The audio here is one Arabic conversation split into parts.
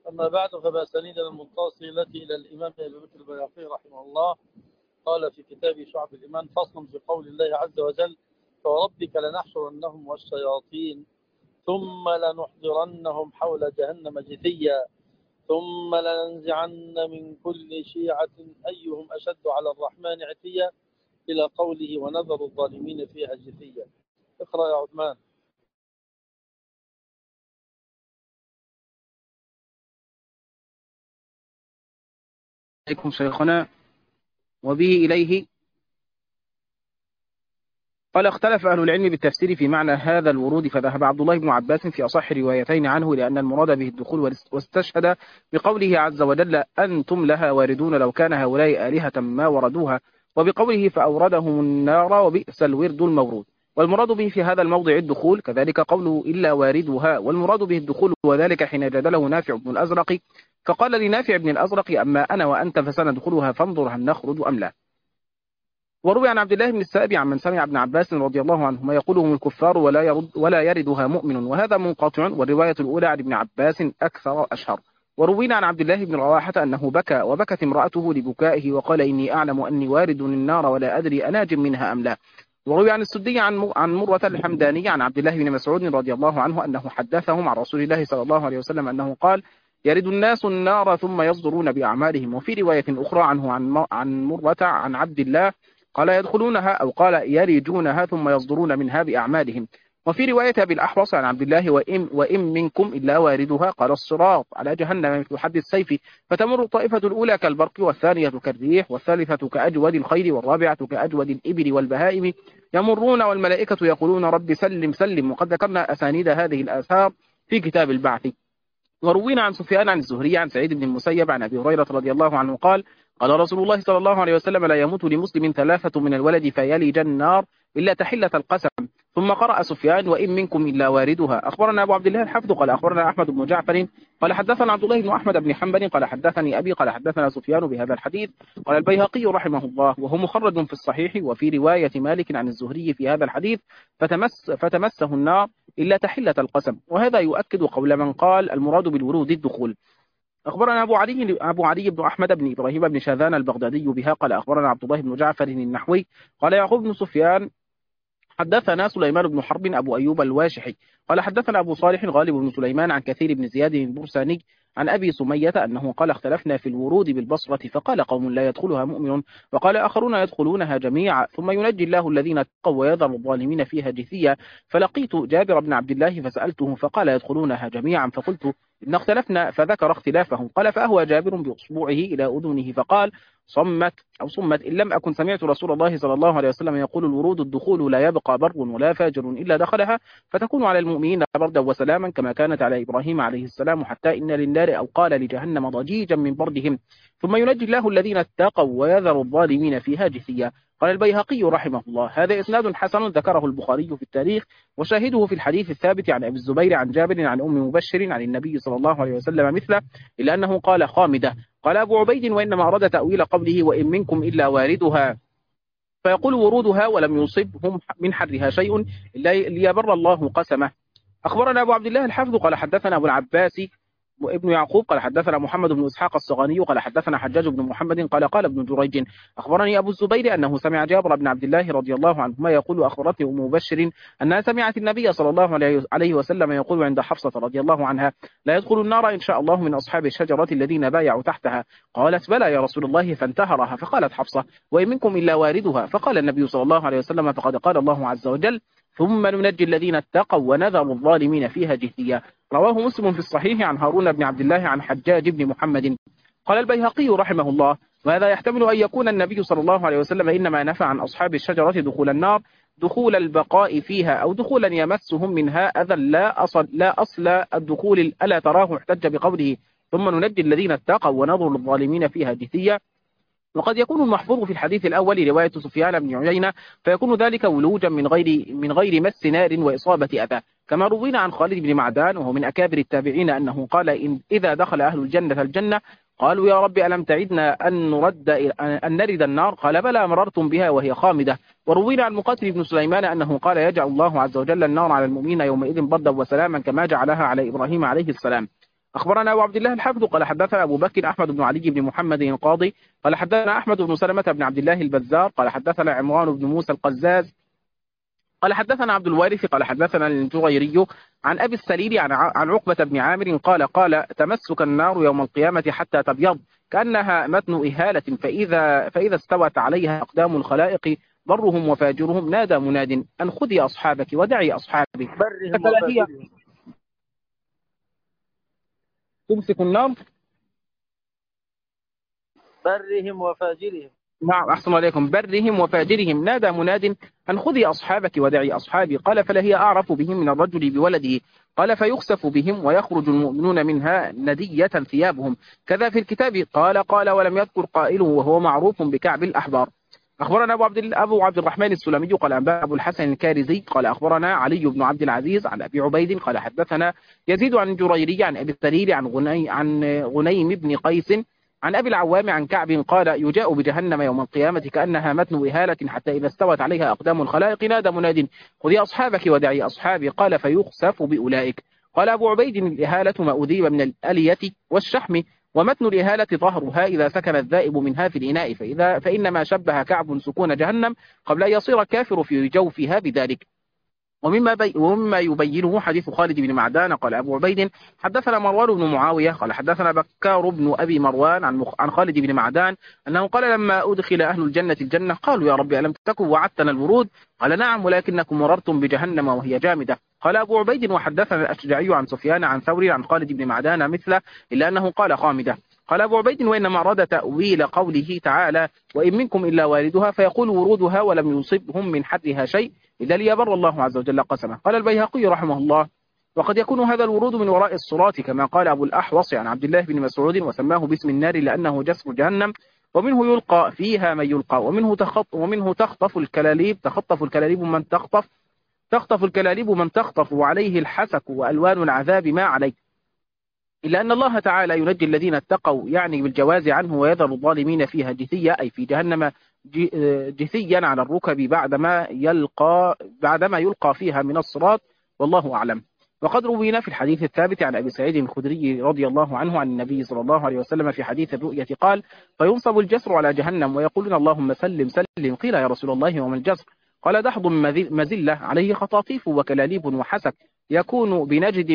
أما بعد فبأسانيدنا المتصلة إلى الإمام أبي بكر البيهقي رحمه الله قال في كتاب شعب الإيمان فصل في قول الله عز وجل: فوربك لنحشرنهم والشياطين ثم لنحضرنهم حول جهنم جثيا ثم لننزعن من كل شيعة أيهم أشد على الرحمن عتيا إلى قوله ونذر الظالمين فيها جثيا. اقرأ يا عثمان. عليكم شيخنا. وبه إليه قال: اختلف أهل العلم بالتفسير في معنى هذا الورود، فذهب عبد الله بن عباس في أصح روايتين عنه لأن المراد به الدخول، واستشهد بقوله عز وجل: أنتم لها واردون لو كان هؤلاء آلهة ما وردوها، وبقوله فأوردهم النار وبئس الورد المورود. والمراد به في هذا الموضع الدخول، كذلك قوله إلا واردها، والمراد به الدخول، وذلك حين جادله نافع بن الأزرق فقال لنافع بن الأزرق: أما أنا وأنت فسندخلها فانظر هل نخرج أم لا. وروي عن عبد الله بن السائب عن من سمع ابن عباس رضي الله عنهما يقول: هم الكفار ولا يردها مؤمن، وهذا منقطع، والرواية الأولى عن ابن عباس أكثر أشهر. وروينا عن عبد الله بن رواحة أنه بكى، وبكت امرأته لبكائه، وقال: إني أعلم أني وارد النار ولا أدري أناج منها أم لا. وروي عن السدي عن مرة الحمداني عن عبد الله بن مسعود رضي الله عنه أنه حدثهم عن رسول الله صلى الله عليه وسلم أنه قال: يرد الناس النار ثم يصدرون بأعمالهم. وفي رواية أخرى عنه عن مرة عن عبد الله قال: يدخلونها، أو قال: يرجونها ثم يصدرون منها بأعمالهم. وفي رواية أبي الأحوص عن عبد الله: وإن منكم إلا واردها، قال: الصراط على جهنم مثل حد السيف، فتمر الطائفة الأولى كالبرق، والثانية كالريح، والثالثة كأجود الخيل، والرابعة كأجود الإبل والبهائم، يمرون والملائكة يقولون: رب سلم سلم. وقد ذكرنا أسانيد هذه الآثار في كتاب البعث. وروينا عن سفيان عن الزهري عن سعيد بن المسيب عن أبي هريرة رضي الله عنه قال: قال رسول الله صلى الله عليه وسلم: لا يموت لمسلم ثلاثة من الولد فيلج النار إلا تحلة القسم. ثم قرأ سفيان: وإن منكم إلا واردها. أخبرنا أبو عبد الله الحفظ قال أخبرنا أحمد بن جعفر قال حدثنا عبد الله بن أحمد بن حنبل قال حدثني أبي قال حدثنا سفيان بهذا الحديث. قال البيهقي رحمه الله: وهو مخرج في الصحيح. وفي رواية مالك عن الزهري في هذا الحديث: فتمسه النار إلا تحلة القسم. وهذا يؤكد قول من قال المراد بالورود الدخول. أخبرنا أبو علي بن أحمد بن إبراهيم بن شاذان البغدادي بها قال أخبرنا عبد الله بن جعفر النحوي قال يعقوب بن سفيان حدثنا سليمان بن حرب أبو أيوب الواشحي قال حدثنا أبو صالح غالب بن سليمان عن كثير بن زياد البرساني عن أبي سمية أنه قال: اختلفنا في الورود بالبصرة، فقال قوم: لا يدخلها مؤمن، وقال آخرون: يدخلونها جميعا ثم ينجي الله الذين اتقوا ويذر الظالمين فيها جثيا. فلقيت جابر بن عبد الله فسألته فقال: يدخلونها جميعا. فقلت: إن اختلفنا، فذكر اختلافهم. قال: فأهوى جابر بأصبعه إلى أذنه فقال: صمت إن لم أكن سمعت رسول الله صلى الله عليه وسلم يقول: الورود الدخول، لا يبقى بر ولا فاجر إلا دخلها، فتكون على المؤمنين بردا وسلاما كما كانت على إبراهيم عليه السلام، حتى إن للنار، أو قال لجهنم، ضجيجا من بردهم، ثم ينجي الله الذين اتقوا ويذر الظالمين فيها جثيا. قال البيهقي رحمه الله: هذا إسناد حسن ذكره البخاري في التاريخ، وشاهده في الحديث الثابت عن أبي الزبير عن جابر عن أم مبشر عن النبي صلى الله عليه وسلم مثله، إلا أنه قال خامدة. قال أبو عبيد: وإنما أراد تأويل قوله: وإن منكم إلا واردها، فيقول ورودها ولم يصبهم من حرها شيء إلا ليبر الله قسمه. أخبرنا أبو عبد الله الحافظ قال حدثنا أبو العباس وابن يعقوب قال حدثنا محمد بن إسحاق الصغاني قال حدثنا حجاج بن محمد قال ابن جريج: أخبرني أبو الزبير أنه سمع جابر بن عبد الله رضي الله عنهما يقول: أخبرتني أم مبشر أنها سمعت النبي صلى الله عليه وسلم يقول عند حفصة رضي الله عنها: لا يدخل النار إن شاء الله من أصحاب الشجرة الذين بايعوا تحتها. قالت: بلى يا رسول الله، فانتهرها. فقالت حفصة: وإن منكم إلا واردها. فقال النبي صلى الله عليه وسلم: فقد قال الله عز وجل: ثم ننجي الذين اتقوا ونذر الظالمين فيها جثيا. رواه مسلم في الصحيح عن هارون بن عبد الله عن حجاج بن محمد. قال البيهقي رحمه الله: وهذا يحتمل أن يكون النبي صلى الله عليه وسلم إنما نفى عن أصحاب الشجرة دخول النار دخول البقاء فيها، أو دخولا يمسهم منها أذى لا أصل الدخول، ألا تراه احتج بقوله: ثم ننجي الذين اتقوا ونذر الظالمين فيها جثيا. وقد يكون المحفوظ في الحديث الأول رواية سفيان بن عيينة، فيكون ذلك ولوجا من غير مس نار وإصابة أذى، كما روينا عن خالد بن معدان وهو من أكابر التابعين أنه قال: إذا دخل أهل الجنة الجنة قالوا: يا رب ألم تعدنا أن نرد النار؟ قال: بلى، مررتم بها وهي خامدة. وروينا عن مقاتل بن سليمان أنه قال: يجعل الله عز وجل النار على المؤمنين يومئذ بردا وسلاما كما جعلها على إبراهيم عليه السلام. أخبرنا أبو عبد الله الحافظ قال حدثنا أبو بكر أحمد بن علي بن محمد القاضي قال حدثنا أحمد بن سلمة بن عبد الله البزار قال حدثنا عمران بن موسى القزاز قال حدثنا عبد الوارث قال حدثنا الجريري عن أبي السليل عن عقبة بن عامر قال تمسك النار يوم القيامة حتى تبيض كأنها متن إهالة فإذا استوت عليها أقدام الخلائق برهم وفاجرهم نادى مناد أن خذي أصحابك ودعي أصحابي برهم فلا هي وفاجرهم. تمسك النار. برهم وفاجرهم. نعم أحسن عليكم. برهم وفاجرهم نادى مناد أن خذي أصحابك ودعي أصحابي قال فلا هي أعرف بهم من الرجل بولده قال فيخسف بهم ويخرج المؤمنون منها ندية ثيابهم كذا في الكتاب قال ولم يذكر قائله وهو معروف بكعب الأحبار. أخبرنا أبو عبد الرحمن السلمي قال أنبأ أبو الحسن الكارزي قال أخبرنا علي بن عبد العزيز عن أبي عبيد قال حدثنا يزيد عن الجريري عن أبي السليل عن غنيم بن قيس عن أبي العوام عن كعب قال يجاء بجهنم يوم القيامة كأنها متن إهالة حتى إذا استوت عليها أقدام الخلائق نادى مناد خذي أصحابك ودعي أصحابي قال فيخسف بأولئك. قال أبو عبيد الإهالة ما أذيب من الألية والشحم ومتن الإهالة ظهرها إذا سكن الذائب منها في الإناء فإنما شبه كعب سكون جهنم قبل أن يصير الكافر في جوفها بذلك. ومما يبينه حديث خالد بن معدان قال أبو عبيد حدثنا مروان بن معاوية قال حدثنا بكار بن أبي مروان عن خالد بن معدان أنه قال لما أدخل أهل الجنة قالوا يا رب ألم تكن وعدتنا الورود قال نعم ولكنكم مررتم بجهنم وهي جامدة. قال أبو عبيد وحدثنا الأشجعي عن سفيان عن ثوري عن خالد بن معدان مثله إلا أنه قال خامدة. قال أبو عبيد وإنما أراد تأويل قوله تعالى وإن منكم إلا واردها فيقول ورودها ولم يصبهم من حرها شيء إذا ليبر الله عز وجل قسمه. قال البيهقي رحمه الله وقد يكون هذا الورود من وراء الصراط كما قال أبو الأحوص عن عبد الله بن مسعود وسماه باسم النار لأنه جسر جهنم ومنه يلقى فيها من يلقى ومنه تخطف الكلاليب من تخطف وعليه الحسك وألوان العذاب ما عليه إلا أن الله تعالى ينجي الذين اتقوا يعني بالجواز عنه ويذر الظالمين فيها جثيا أي في جهنم جثيا على الركب بعدما يلقى فيها من الصراط والله أعلم. وقد روينا في الحديث الثابت عن أبي سعيد الخدري رضي الله عنه عن النبي صلى الله عليه وسلم في حديث الرؤية قال فينصب الجسر على جهنم ويقولون اللهم سلم سلم قيل يا رسول الله وما الجسر قال دحض مزلة عليه خطاطيف وكلاليب وحسك يكون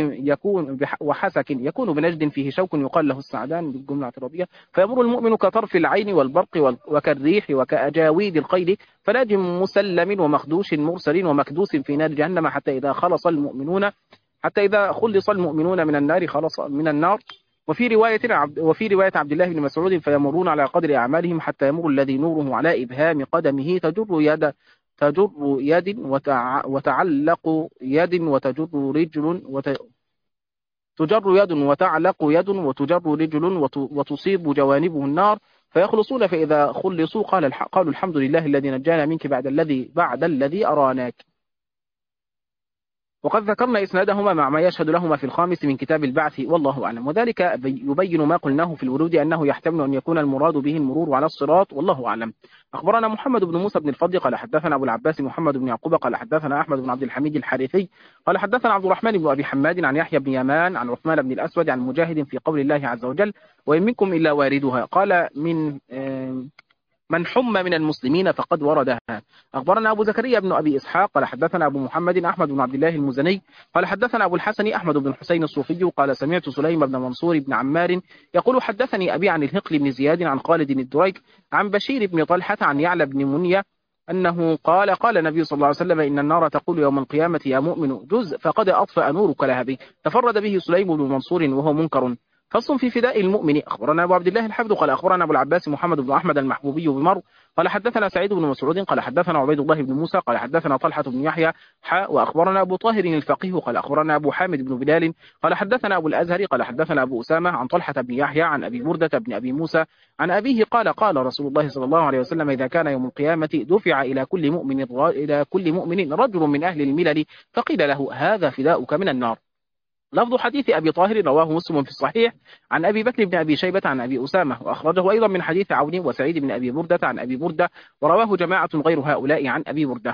بنجد فيه شوك يقال له السعدان بالجملة الاعتراضية فيمر المؤمن كطرف العين والبرق وكالريح وكأجاويد القيل فلاجم مسلم ومخدوش مرسل ومكدوس في نار جهنم حتى إذا خلص المؤمنون من النار خلص من النار. وفي رواية عبد الله بن مسعود فيمرون على قدر أعمالهم حتى يمر الذي نوره على إبهام قدمه تجر يد وتعلق يد وتعلق يد وتجر رجل وتصيب جوانبه النار فيخلصون فإذا خلصوا قالوا الحمد لله الذي نجانا منك بعد الذي أراناك. وقد ذكرنا إسنادهما مع ما يشهد لهما في الخامس من كتاب البعث والله أعلم. وذلك يبين ما قلناه في الورود أنه يحتمل أن يكون المراد به المرور على الصراط والله أعلم. أخبرنا محمد بن موسى بن الفضل قال حدثنا أبو العباس محمد بن يعقوب قال حدثنا أحمد بن عبد الحميد الحارثي قال حدثنا عبد الرحمن بن أبي حماد عن يحيى بن يمان عن عثمان بن الأسود عن مجاهد في قول الله عز وجل وإن منكم إلا واردها قال من حم من المسلمين فقد وردها. أخبرنا أبو زكريا بن أبي إسحاق قال حدثنا أبو محمد أحمد بن عبد الله المزني قال حدثنا أبو الحسن أحمد بن الحسين الصوفي قال سمعت سليم بن منصور بن عمار يقول حدثني أبي عن الهقل بن زياد عن خالد الدريك عن بشير بن طلحة عن يعلى بن منية أنه قال النبي صلى الله عليه وسلم إن النار تقول يوم القيامة يا مؤمن جزء فقد أطفأ نورك لهبي تفرد به سليم بن منصور وهو منكر. فصل في فداء المؤمن. أخبرنا أبو عبد الله الحافظ قال أخبرنا أبو العباس محمد بن أحمد المحبوبي بمر قال حدثنا سعيد بن مسعود قال حدثنا عبيد الله بن موسى قال حدثنا طلحة بن يحيى وأخبرنا أبو طاهر الفقيه قال أخبرنا أبو حامد بن بلال قال حدثنا أبو الأزهر قال حدثنا أبو أسامة عن طلحة بن يحيى عن أبي بردة بن أبي موسى عن أبيه قال رسول الله صلى الله عليه وسلم إذا كان يوم القيامة دفع إلى كل مؤمن رجل من أهل الملل فقيل له هذا فداؤك من النار. لفظ حديث أبي طاهر رواه مسلم في الصحيح عن أبي بكر بن أبي شيبة عن أبي أسامة وأخرجه أيضا من حديث عون وسعيد بن أبي بردة عن أبي بردة ورواه جماعة غير هؤلاء عن أبي بردة.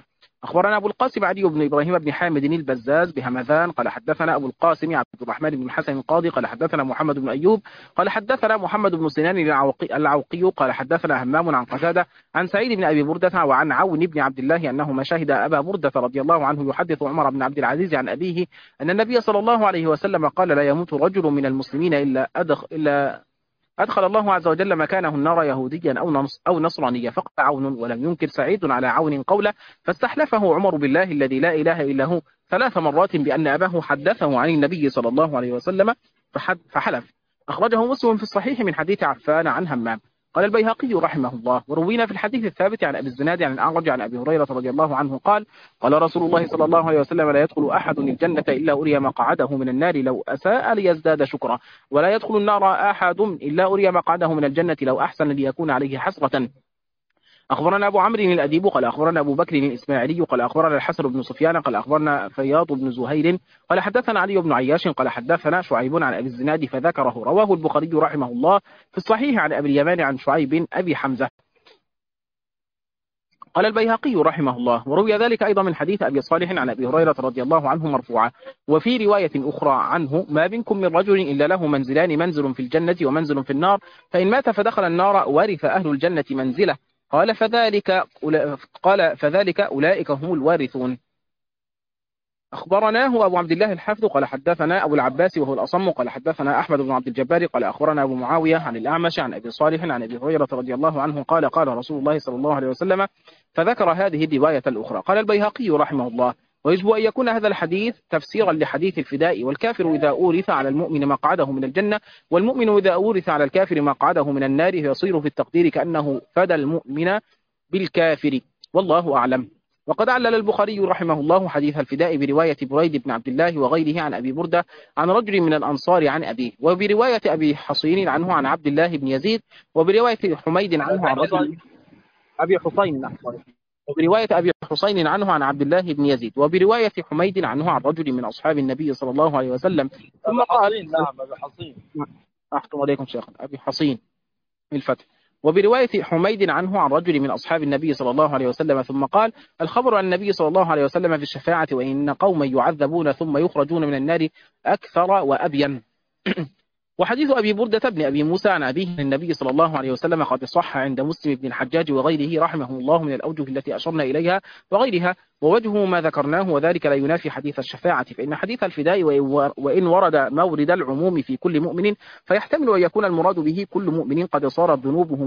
أخبرنا أبو القاسم علي بن إبراهيم بن حامد البزاز بهمذان قال حدثنا أبو القاسم عبد الرحمن بن الحسن القاضي قال حدثنا محمد بن أيوب قال حدثنا محمد بن سنان العوقي قال حدثنا همام عن قتادة عن سعيد بن أبي بردة وعن عون بن عبد الله أنهما شهد أبا بردة رضي الله عنه يحدث عمر بن عبد العزيز عن أبيه أن النبي صلى الله عليه وسلم قال لا يموت رجل من المسلمين إلا أدخل الله عز وجل مكانه النار يهوديا أو نصرانيا. فقال عون ولم ينكر سعيد على عون قوله، فاستحلفه عمر بالله الذي لا إله إلا هو 3 مرات بأن أباه حدثه عن النبي صلى الله عليه وسلم فحلف. أخرجه مسلم في الصحيح من حديث عفان عن همام. قال البيهقي رحمه الله: وروينا في الحديث الثابت عن أبي الزناد عن الأعرج عن أبي هريرة رضي الله عنه قال: قال رسول الله صلى الله عليه وسلم: لا يدخل أحد الجنة إلا أري مقعده من النار لو أساء ليزداد شكرا، ولا يدخل النار أحد إلا أري مقعده من الجنة لو أحسن ليكون عليه حسرة. أخبرنا أبو عمرو الأديب قال أخبرنا أبو بكر الإسماعيلي قال أخبرنا الحسن بن سفيان قال أخبرنا فياض بن زهير قال حدثنا علي بن عياش قال حدثنا شعيب عن أبي الزناد فذكره. رواه البخاري رحمه الله في الصحيح عن أبي اليمان عن شعيب أبي حمزة. قال البيهقي رحمه الله: وروي ذلك أيضا من حديث أبي صالح عن أبي هريرة رضي الله عنه مرفوعا. وفي رواية أخرى عنه: ما منكم من رجل إلا له منزلان، منزل في الجنة ومنزل في النار، فإن مات فدخل النار ورث أهل الجنة منزله. قال فذلك أولئك هم الوارثون. أخبرناه أبو عبد الله الحافظ قال حدثنا أبو العباس وهو الأصم قال حدثنا أحمد بن عبد الجبار قال أخبرنا أبو معاوية عن الأعمش عن أبي صالح عن أبي هريرة رضي الله عنه قال: قال رسول الله صلى الله عليه وسلم، فذكر هذه الرواية الأخرى. قال البيهقي رحمه الله: ويجب أن يكون هذا الحديث تفسيرا لحديث الفداء، والكافر إذا أورث على المؤمن مقعده من الجنة، والمؤمن إذا أورث على الكافر مقعده من النار، يصير في التقدير كأنه فدى المؤمن بالكافر، والله أعلم. وقد علل البخاري رحمه الله حديث الفداء برواية بريد بن عبد الله وغيره عن أبي بردة عن رجل من الأنصار عن أبيه، وبرواية أبي حصين عنه عن عبد الله بن يزيد، وبرواية حميد عنه عن رجل أبي حصين وبرواية أبي حصين عنه عن عبد الله بن يزيد، وبرواية حميد عنه عن رجل من أصحاب النبي صلى الله عليه وسلم. ثم قال: نعم أبي حصين. أحكم عليكم شيخ أبي حصين بالفتح. وبرواية حميد عنه عن رجل من أصحاب النبي صلى الله عليه وسلم. ثم قال: الخبر عن النبي صلى الله عليه وسلم في الشفاعة: وإن قوما يعذبون ثم يخرجون من النار أكثر وأبين. وحديث أبي بردة بن أبي موسى عن أبيه النبي صلى الله عليه وسلم قد صح عند مسلم بن الحجاج وغيره رحمه الله من الأوجه التي أشرنا إليها وغيرها، ووجهه ما ذكرناه، وذلك لا ينافي حديث الشفاعة، فإن حديث الفداء وإن ورد مورد العموم في كل مؤمن، فيحتمل أن يكون المراد به كل مؤمن قد صارت ذنوبه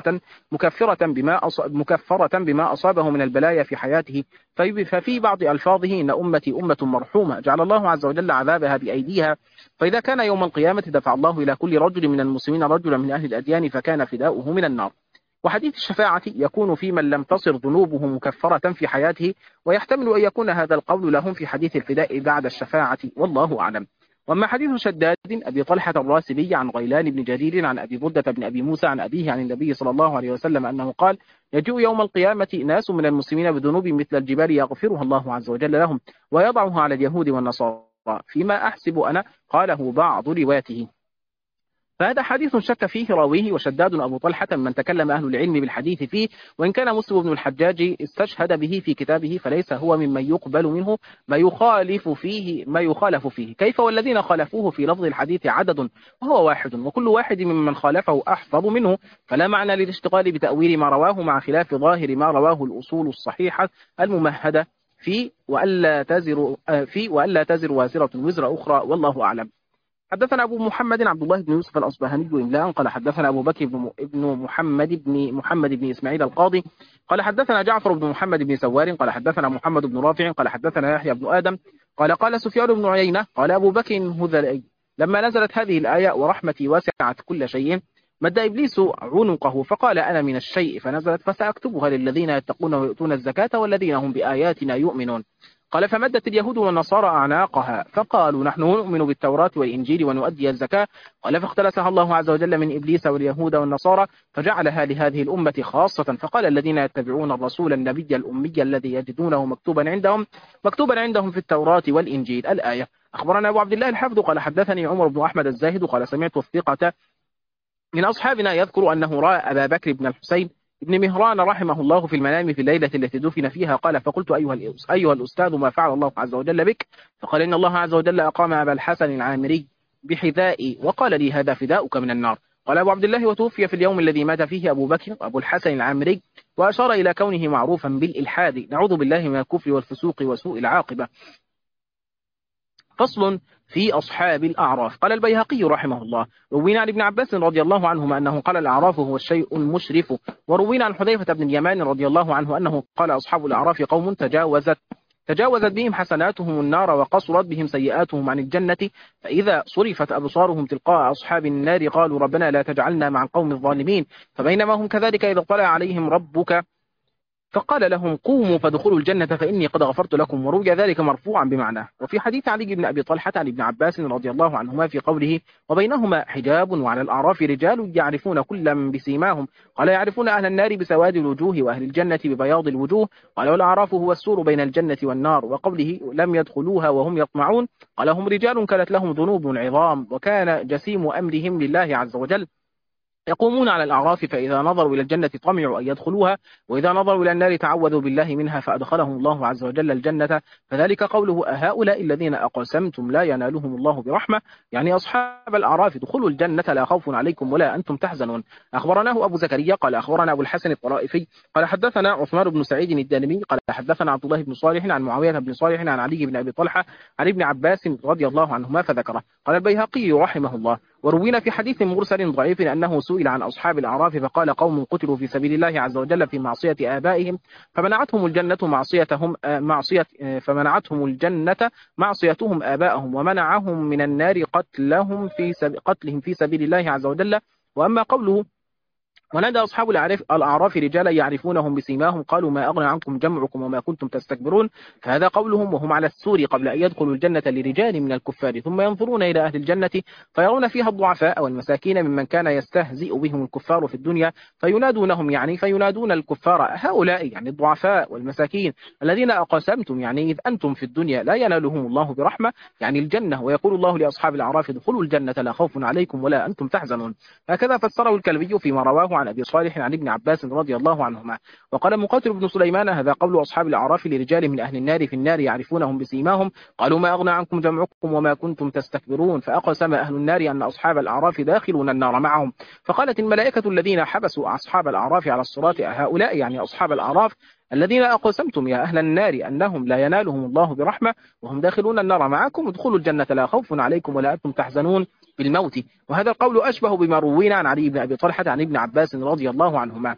مكفرة بما أصابه من البلايا في حياته. ففي بعض ألفاظه: إن أمتي أمة مرحومة جعل الله عز وجل عذابها بأيديها، فإذا كان يوم القيامة دفع الله إلى كل رجل من المسلمين رجلا من أهل الأديان فكان فداؤه من النار. وحديث الشفاعة يكون في من لم تصر ذنوبه مكفرة في حياته، ويحتمل أن يكون هذا القول لهم في حديث الفداء بعد الشفاعة، والله أعلم. وأما حديث شداد أبي طلحة الراسبي عن غيلان بن جرير عن أبي بردة بن أبي موسى عن أبيه عن النبي صلى الله عليه وسلم أنه قال: يجيء يوم القيامة ناس من المسلمين بذنوب مثل الجبال يغفرها الله عز وجل لهم ويضعها على اليهود والنصارى فيما أحسب أنا، قاله بعض رواياته. فهذا حديث شك فيه راويه، وشداد أبو طلحة من تكلم أهل العلم بالحديث فيه، وإن كان مسلم بن الحجاج استشهد به في كتابه، فليس هو ممن يقبل منه ما يخالف فيه. كيف والذين خالفوه في لفظ الحديث عدد وهو واحد، وكل واحد ممن خالفه أحفظ منه، فلا معنى للاشتغال بتأويل ما رواه مع خلاف ظاهر ما رواه الأصول الصحيحة الممهدة فيه، وألا تزر وازرة وزر أخرى، والله أعلم. حدثنا أبو محمد عبد الله بن يوسف الأصبهاني إملاء قال حدثنا أبو بكر بن محمد بن إسماعيل القاضي قال حدثنا جعفر بن محمد بن سوار قال حدثنا محمد بن رافع قال حدثنا يحيى بن آدم قال سفيان بن عيينة قال أبو بكر هذلي لما نزلت هذه الآية: ورحمتي وسعت كل شيء، مد إبليس عنقه فقال: أنا من الشيء، فنزلت: فسأكتبها للذين يتقون ويؤتون الزكاة والذين هم بآياتنا يؤمنون. قال: فمدت اليهود والنصارى أعناقها فقالوا: نحن نؤمن بالتوراة والإنجيل ونؤدي الزكاة. قال: فاختلسها الله عز وجل من إبليس واليهود والنصارى فجعلها لهذه الأمة خاصة، فقال: الذين يتبعون الرسول النبي الأمي الذي يجدونه مكتوبا عندهم في التوراة والإنجيل. الآية. أخبرنا أبو عبد الله الحافظ قال حدثني عمر بن أحمد الزاهد قال سمعت الثقة من أصحابنا يذكر أنه رأى أبا بكر بن الحسين ابن مهران رحمه الله في المنام في الليلة التي دفن فيها قال: فقلت أيها الأستاذ ما فعل الله عز وجل بك؟ فقال: إن الله عز وجل أقام أبا الحسن العامري بحذائي وقال لي: هذا فداؤك من النار. قال أبو عبد الله: وتوفي في اليوم الذي مات فيه أبو بكر أبو الحسن العامري، وأشار إلى كونه معروفا بالإلحاد، نعوذ بالله من الكفر والفسوق وسوء العاقبة. فصل في أصحاب الأعراف. قال البيهقي رحمه الله: روينا عن ابن عباس رضي الله عنهما أنه قال: الأعراف هو الشيء المشرف. وروينا عن حذيفة بن اليمان رضي الله عنه أنه قال: أصحاب الأعراف قوم تجاوزت بهم حسناتهم النار وقصرت بهم سيئاتهم عن الجنة، فإذا صرفت أبصارهم تلقاء أصحاب النار قالوا: ربنا لا تجعلنا مع القوم الظالمين. فبينما هم كذلك إذا اطلع عليهم ربك فقال لهم: قوموا فادخلوا الجنة فإني قد غفرت لكم. وروي ذلك مرفوعا بمعناه. وفي حديث علي بن أبي طلحة عن ابن عباس رضي الله عنهما في قوله: وبينهما حجاب وعلى الأعراف رجال يعرفون كلا بسيماهم، قال: يعرفون أهل النار بسواد الوجوه وأهل الجنة ببياض الوجوه، قال: والأعراف هو السور بين الجنة والنار. وقوله: لم يدخلوها وهم يطمعون، قال: هم رجال كانت لهم ذنوب عظام وكان جسيم أمرهم لله عز وجل، يقومون على الأعراف فإذا نظروا إلى الجنة طمعوا أن يدخلوها، وإذا نظروا إلى النار تعوذوا بالله منها فأدخلهم الله عز وجل الجنة. فذلك قوله: أهؤلاء الذين أقسمتم لا ينالهم الله برحمة، يعني أصحاب الأعراف ادخلوا الجنة لا خوف عليكم ولا أنتم تحزنون. أخبرناه أبو زكريا قال: أخبرنا أبو الحسن الطرائفي قال: حدثنا عثمان بن سعيد الدارمي قال: حدثنا عبد الله بن صالح عن معاوية بن صالح عن علي بن أبي طلحة عن ابن عباس رضي الله عنهما فذكره. قال البيهقي رحمه الله: وروينا في حديث مرسل ضعيف أنه سئل عن أصحاب الأعراف فقال: قوم قتلوا في سبيل الله عز وجل في معصية آبائهم فمنعتهم الجنة معصيتهم آبائهم، ومنعهم من النار قتلهم في سبيل الله عز وجل. وأما قوله: ونادى أصحاب الأعراف رجالا يعرفونهم بسيماهم قالوا: ما أغنى عنكم جمعكم وما كنتم تستكبرون، فهذا قولهم وهم على السور قبل أن يدخلوا الجنة لرجال من الكفار، ثم ينظرون إلى أهل الجنة فيرون فيها الضعفاء والمساكين ممن كان يستهزئ بهم الكفار في الدنيا، فينادون الكفار: هؤلاء يعني الضعفاء والمساكين الذين أقسمتم، يعني إذ أنتم في الدنيا لا ينالهم الله برحمة، يعني الجنة. ويقول الله لأصحاب الأعراف: ادخلوا الجنة لا خوف عليكم ولا أنتم تحزنون. هكذا فسره الكلبي فيما رواه عن أبي صالح عن ابن عباس رضي الله عنهما. وقال مقاتل بن سليمان: هذا قول أصحاب الأعراف لرجال من أهل النار في النار يعرفونهم بسيماهم قالوا: ما أغنى عنكم جمعكم وما كنتم تستكبرون، فأقسم أهل النار أن أصحاب الأعراف داخلون النار معهم. فقالت الملائكة الذين حبسوا أصحاب الأعراف على الصراط: هؤلاء يعني أصحاب الأعراف الذين أقسمتم يا أهل النار أنهم لا ينالهم الله برحمة وهم داخلون النار معكم، ادخلوا الجنة لا خوف عليكم ولا أنتم تحزنون بالموت. وهذا القول أشبه بما روينا عن علي بن أبي طلحة عن ابن عباس رضي الله عنهما.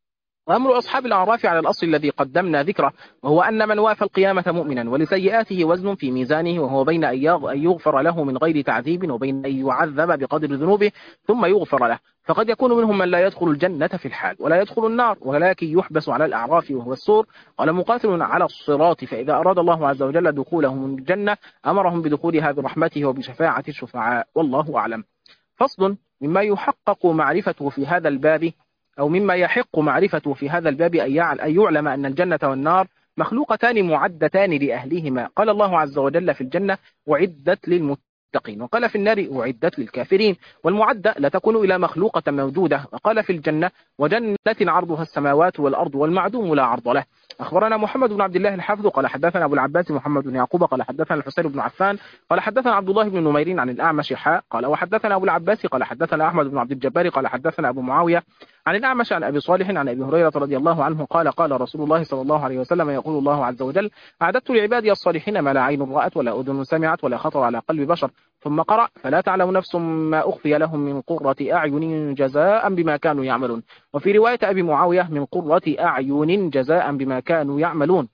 وأمر أصحاب الأعراف على الأصل الذي قدمنا ذكره، وهو أن من وافى القيامة مؤمنا ولسيئاته وزن في ميزانه، وهو بين أن يغفر له من غير تعذيب وبين أن يعذب بقدر ذنوبه ثم يغفر له. فقد يكون منهم من لا يدخل الجنة في الحال ولا يدخل النار، ولكن يحبس على الأعراف وهو السور. قال مقاتل: على الصراط، فإذا أراد الله عز وجل دخولهم الجنة أمرهم بدخولها برحمته وبشفاعة الشفعاء، والله أعلم. فصل: مما يحقق معرفته في هذا الباب أو مما يحق معرفته في هذا الباب أن يعلم أن الجنة والنار مخلوقتان معدتان لأهلهما. قال الله عز وجل في الجنة: أعدت للمتقين، وقال في النار: أعدت للكافرين. والمعدة لا تكون إلى مخلوقة موجودة. وقال في الجنة: وجنة عرضها السماوات والأرض والمعدوم لا عرض له. أخبرنا محمد بن عبد الله الحافظ قال: حدثنا أبو العباس محمد بن يعقوب قال: حدثنا الحسين بن عفان قال: حدثنا عبد الله بن نمير عن الأعمش قال: وحدثنا أبو العباس قال: حدثنا أحمد بن عبد الجبار قال: حدثنا أبو معاوية عن الأعمش عن أبي صالح عن أبي هريرة رضي الله عنه قال: قال رسول الله صلى الله عليه وسلم: يقول الله عز وجل: أعددت لعبادي الصالحين ما لا عين رأت ولا أذن سمعت ولا خطر على قلب بشر. ثم قرأ: فلا تعلم نفس ما أخفي لهم من قرة أعين جزاء بما كانوا يعملون. وفي رواية أبي معاوية: من قرة أعين جزاء بما كانوا يعملون.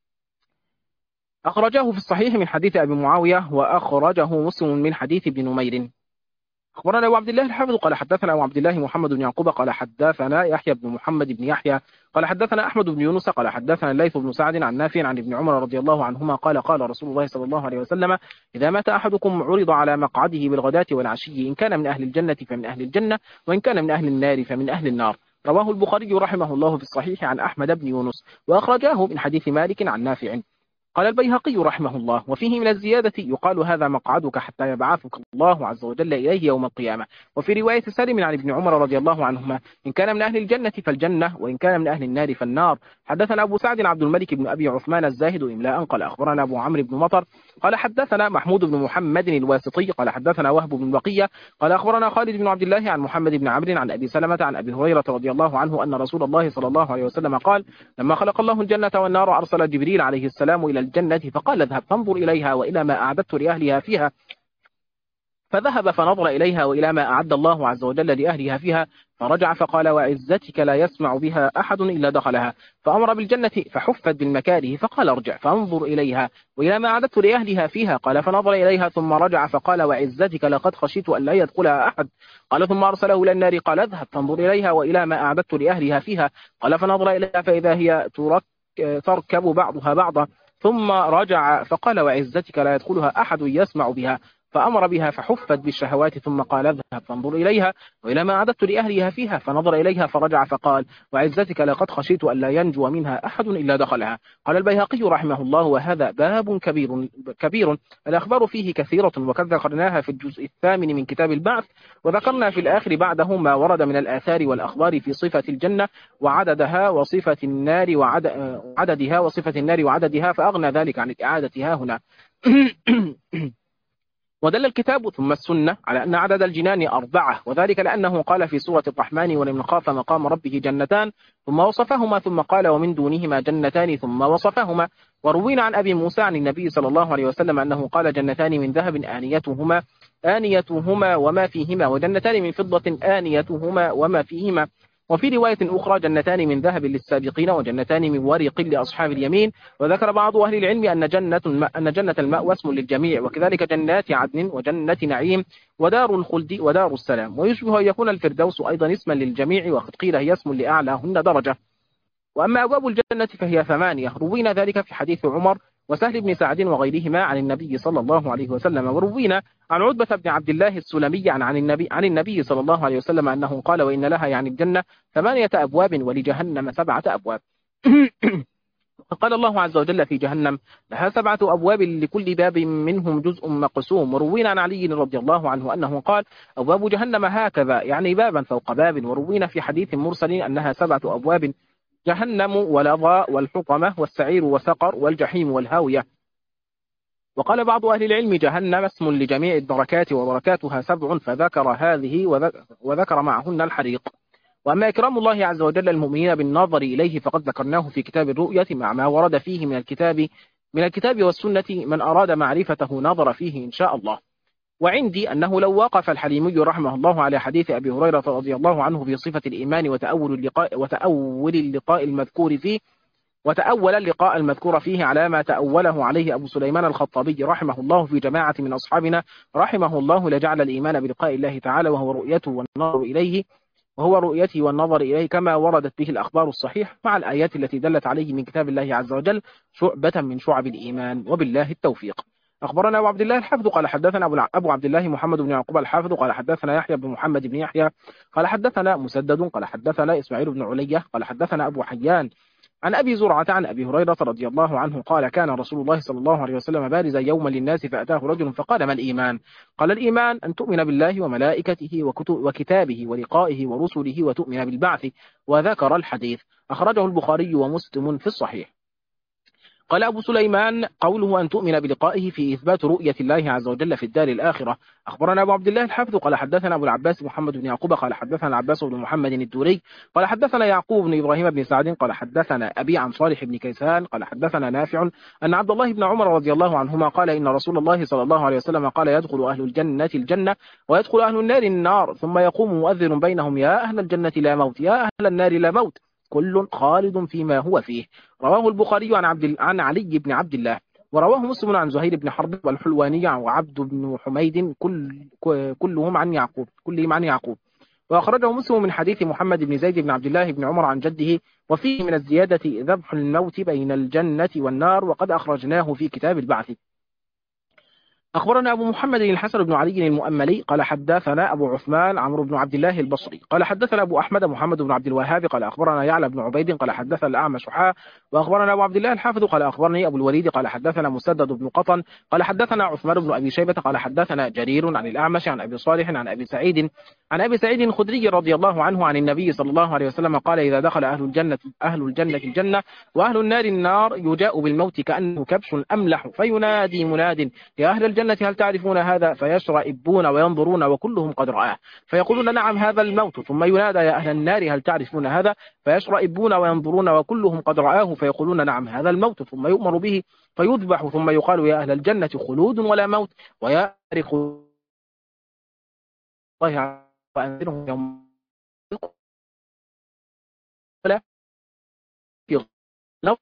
أخرجه في الصحيح من حديث أبي معاوية، وأخرجه مسلم من حديث ابن نمير. أخبرنا أبو عبد الله الحافظ قال: حدثنا أبو عبد الله محمد بن يعقوب قال: حدثنا يحيى بن محمد بن يحيى قال: حدثنا أحمد بن يونس قال: حدثنا الليث بن سعد عن نافع عن ابن عمر رضي الله عنهما قال: قال رسول الله صلى الله عليه وسلم: إذا مات أحدكم عرض على مقعده بالغداة والعشي، إن كان من أهل الجنة فمن أهل الجنة، وإن كان من أهل النار فمن أهل النار. رواه البخاري رحمه الله في الصحيح عن أحمد بن يونس، وأخرجاه من حديث مالك عن نافع. قال البيهقي رحمه الله: وفيه من الزيادة يقال هذا مقعدك حتى يبعثك الله عز وجل إليه يوم القيامة. وفي رواية سالم عن ابن عمر رضي الله عنهما: إن كان من أهل الجنة فالجنة، وإن كان من أهل النار فالنار. حدثنا أبو سعد عبد الملك بن أبي عثمان الزاهد إملاء قال أخبرنا أبو عمرو بن مطر قال حدثنا محمود بن محمد الواسطي قال حدثنا وهب بن بقية قال أخبرنا خالد بن عبد الله عن محمد بن عمرو عن أبي سلمة عن أبي هريرة رضي الله عنه أن رسول الله صلى الله عليه وسلم قال: لما خلق الله الجنة والنار أرسل جبريل عليه السلام إلى الجنة فقال: اذهب فانظر إليها وإلى ما أعددت لأهلها فيها. فذهب فنظر إليها وإلى ما أعد الله عز وجل لأهلها فيها، فرجع فقال: وعزتك لا يسمع بها أحد إلا دخلها. فأمر بالجنة فحفت بالمكاره، فقال: ارجع فانظر إليها وإلى ما أعددت لأهلها فيها. قال: فنظر إليها ثم رجع فقال: وعزتك لقد خشيت أن لا يدخلها أحد. قال: ثم أرسله إلى النار قال: اذهب فانظر إليها وإلى ما أعددت لأهلها فيها. قال: فنظر إليها فإذا هي تركب بعضها بعضا. ثم رجع فقال: وعزتك لا يدخلها أحد يسمع بها. فأمر بها فحفت بالشهوات، ثم قال: اذهب فانظر إليها وإلى ما أعددت لأهلها فيها. فنظر إليها فرجع فقال: وعزتك لقد خشيت أن لا ينجو منها أحد إلا دخلها. قال البيهقي رحمه الله: وهذا باب كبير الأخبار فيه كثيرة، وقد ذكرناها في الجزء الثامن من كتاب البعث، وذكرنا في الآخر بعده ما ورد من الآثار والأخبار في صفة الجنة وعددها وصفة النار وعددها فأغنى ذلك عن الإعادة ها هنا. ودل الكتاب ثم السنة على أن عدد الجنان 4، وذلك لأنه قال في سورة الرحمن: ولمن خاف مقام ربه جنتان، ثم وصفهما، ثم قال: ومن دونهما جنتان، ثم وصفهما. وروينا عن أبي موسى عن النبي صلى الله عليه وسلم أنه قال: جنتان من ذهب آنيتهما وما فيهما، وجنتان من فضة آنيتهما وما فيهما. وفي رواية أخرى: جنتان من ذهب للسابقين، وجنتان من ورق لأصحاب اليمين. وذكر بعض أهل العلم أن جنة المأوى اسم للجميع، وكذلك جنات عدن وجنة نعيم ودار الخلد ودار السلام. ويشبه أن يكون الفردوس أيضا اسما للجميع، وقد قيل هي اسم لأعلاهن درجة. وأما أبواب الجنة فهي 8، روينا ذلك في حديث عمر وسهل بن سعد وغيرهما عن النبي صلى الله عليه وسلم. وروينا عن عتبة بن عبد الله السلمي عن النبي صلى الله عليه وسلم أنه قال: وإن لها يعني الجنة 8 أبواب، ولجهنم 7 أبواب. قال الله عز وجل في جهنم: لها 7 أبواب لكل باب منهم جزء مقسوم. وروينا عن علي رضي الله عنه أنه قال: أبواب جهنم هكذا، يعني بابا فوق باب. وروينا في حديث مرسل أنها 7 أبواب: جهنم ولظى والحطمة والسعير وسقر والجحيم والهاوية. وقال بعض أهل العلم: جهنم اسم لجميع الدركات، ودركاتها 7، فذكر هذه وذكر معهن الحريق. وأما إكرام الله عز وجل المؤمنين بالنظر إليه فقد ذكرناه في كتاب الرؤية مع ما ورد فيه من الكتاب والسنة. من أراد معرفته نظر فيه إن شاء الله. وعندي أنه لو وقف الحليمي رحمه الله على حديث أبي هريرة رضي الله عنه في صفة الإيمان وتأول اللقاء المذكور فيه على ما تأوله عليه أبو سليمان الخطابي رحمه الله في جماعة من أصحابنا رحمه الله، لجعل الإيمان بلقاء الله تعالى وهو رؤيته والنظر إليه كما وردت به الأخبار الصحيح مع الآيات التي دلت عليه من كتاب الله عز وجل شعبة من شعب الإيمان، وبالله التوفيق. أخبرنا أبو عبد الله الحافظ قال حدثنا أبو عبد الله محمد بن يعقوب الحافظ قال حدثنا يحيى بن محمد بن يحيى قال حدثنا مسدد قال حدثنا إسماعيل بن علية قال حدثنا أبو حيان عن أبي زرعة عن أبي هريرة رضي الله عنه قال: كان رسول الله صلى الله عليه وسلم بارزا يوما للناس، فأتاه رجل فقال: ما الإيمان؟ قال: الإيمان أن تؤمن بالله وملائكته وكتابه ولقائه ورسله وتؤمن بالبعث. وذكر الحديث. أخرجه البخاري ومسلم في الصحيح. قال أبو سليمان: قوله أن تؤمن بلقائه في إثبات رؤية الله عز وجل في الدار الآخرة. أخبرنا أبو عبد الله الحافظ قال حدثنا أبو العباس محمد بن يعقوب قال حدثنا العباس بن محمد الدوري قال حدثنا يعقوب بن إبراهيم بن سعد قال حدثنا أبي عن صالح بن كيسان قال حدثنا نافع أن عبد الله بن عمر رضي الله عنهما قال: إن رسول الله صلى الله عليه وسلم قال: يدخل أهل الجنة ويدخل أهل النار النار، ثم يقوم مؤذن بينهم: يا أهل الجنة لا موت، يا أهل النار لا موت، كل خالد فيما هو فيه. رواه البخاري عن علي بن عبد الله. ورواه مسلم عن زهير بن حرب والحلواني وعبد بن حميد كلهم عن يعقوب. وأخرجه مسلم من حديث محمد بن زيد بن عبد الله بن عمر عن جده، وفيه من الزيادة ذبح الموت بين الجنة والنار، وقد أخرجناه في كتاب البعث. أخبرنا أبو محمد الحسن بن علي المؤملي قال حدثنا أبو عثمان عمرو بن عبد الله البصري قال حدثنا أبو أحمد محمد بن عبد الوهاب قال أخبرنا يعلى بن عبيد قال حدثنا الأعمش وأخبرنا أبو عبد الله الحافظ قال أخبرني أبو الوليد قال حدثنا مسدد بن قطن قال حدثنا عثمان بن أبي شيبة قال حدثنا جرير عن الأعمش عن أبي صالح عن أبي سعيد الخدري رضي الله عنه عن النبي صلى الله عليه وسلم قال إذا دخل أهل الجنة الجنة وأهل النار النار يجاء بالموت كأنه كبش أملح فينادي مناد يا أهل الجنة هل تعرفون هذا فيشرئبون وينظرون وكلهم قد رآه فيقولون نعم هذا الموت ثم ينادى يا أهل النار هل تعرفون هذا فيشرئبون وينظرون وكلهم قد رآه فيقولون نعم هذا الموت ثم يؤمر به فيذبح ثم يقال يا أهل الجنة خلود ولا موت ويا الله وأنذرهم يوم ولا لو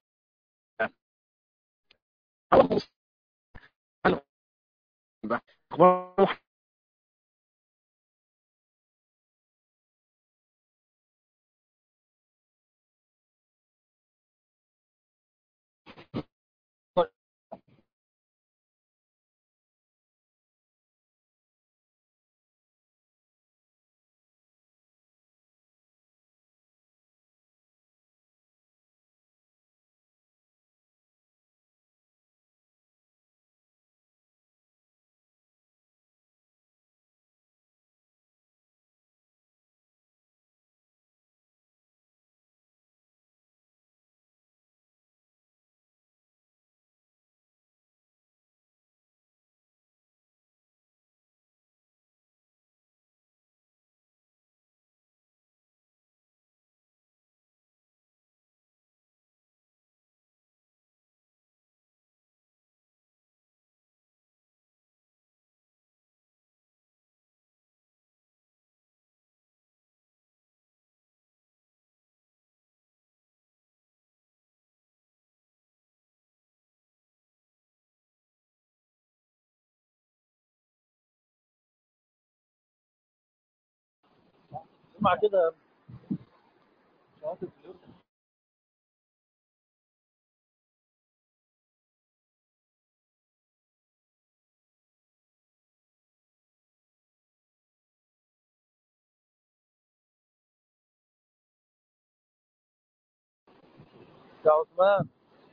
اسمع كده. يا عثمان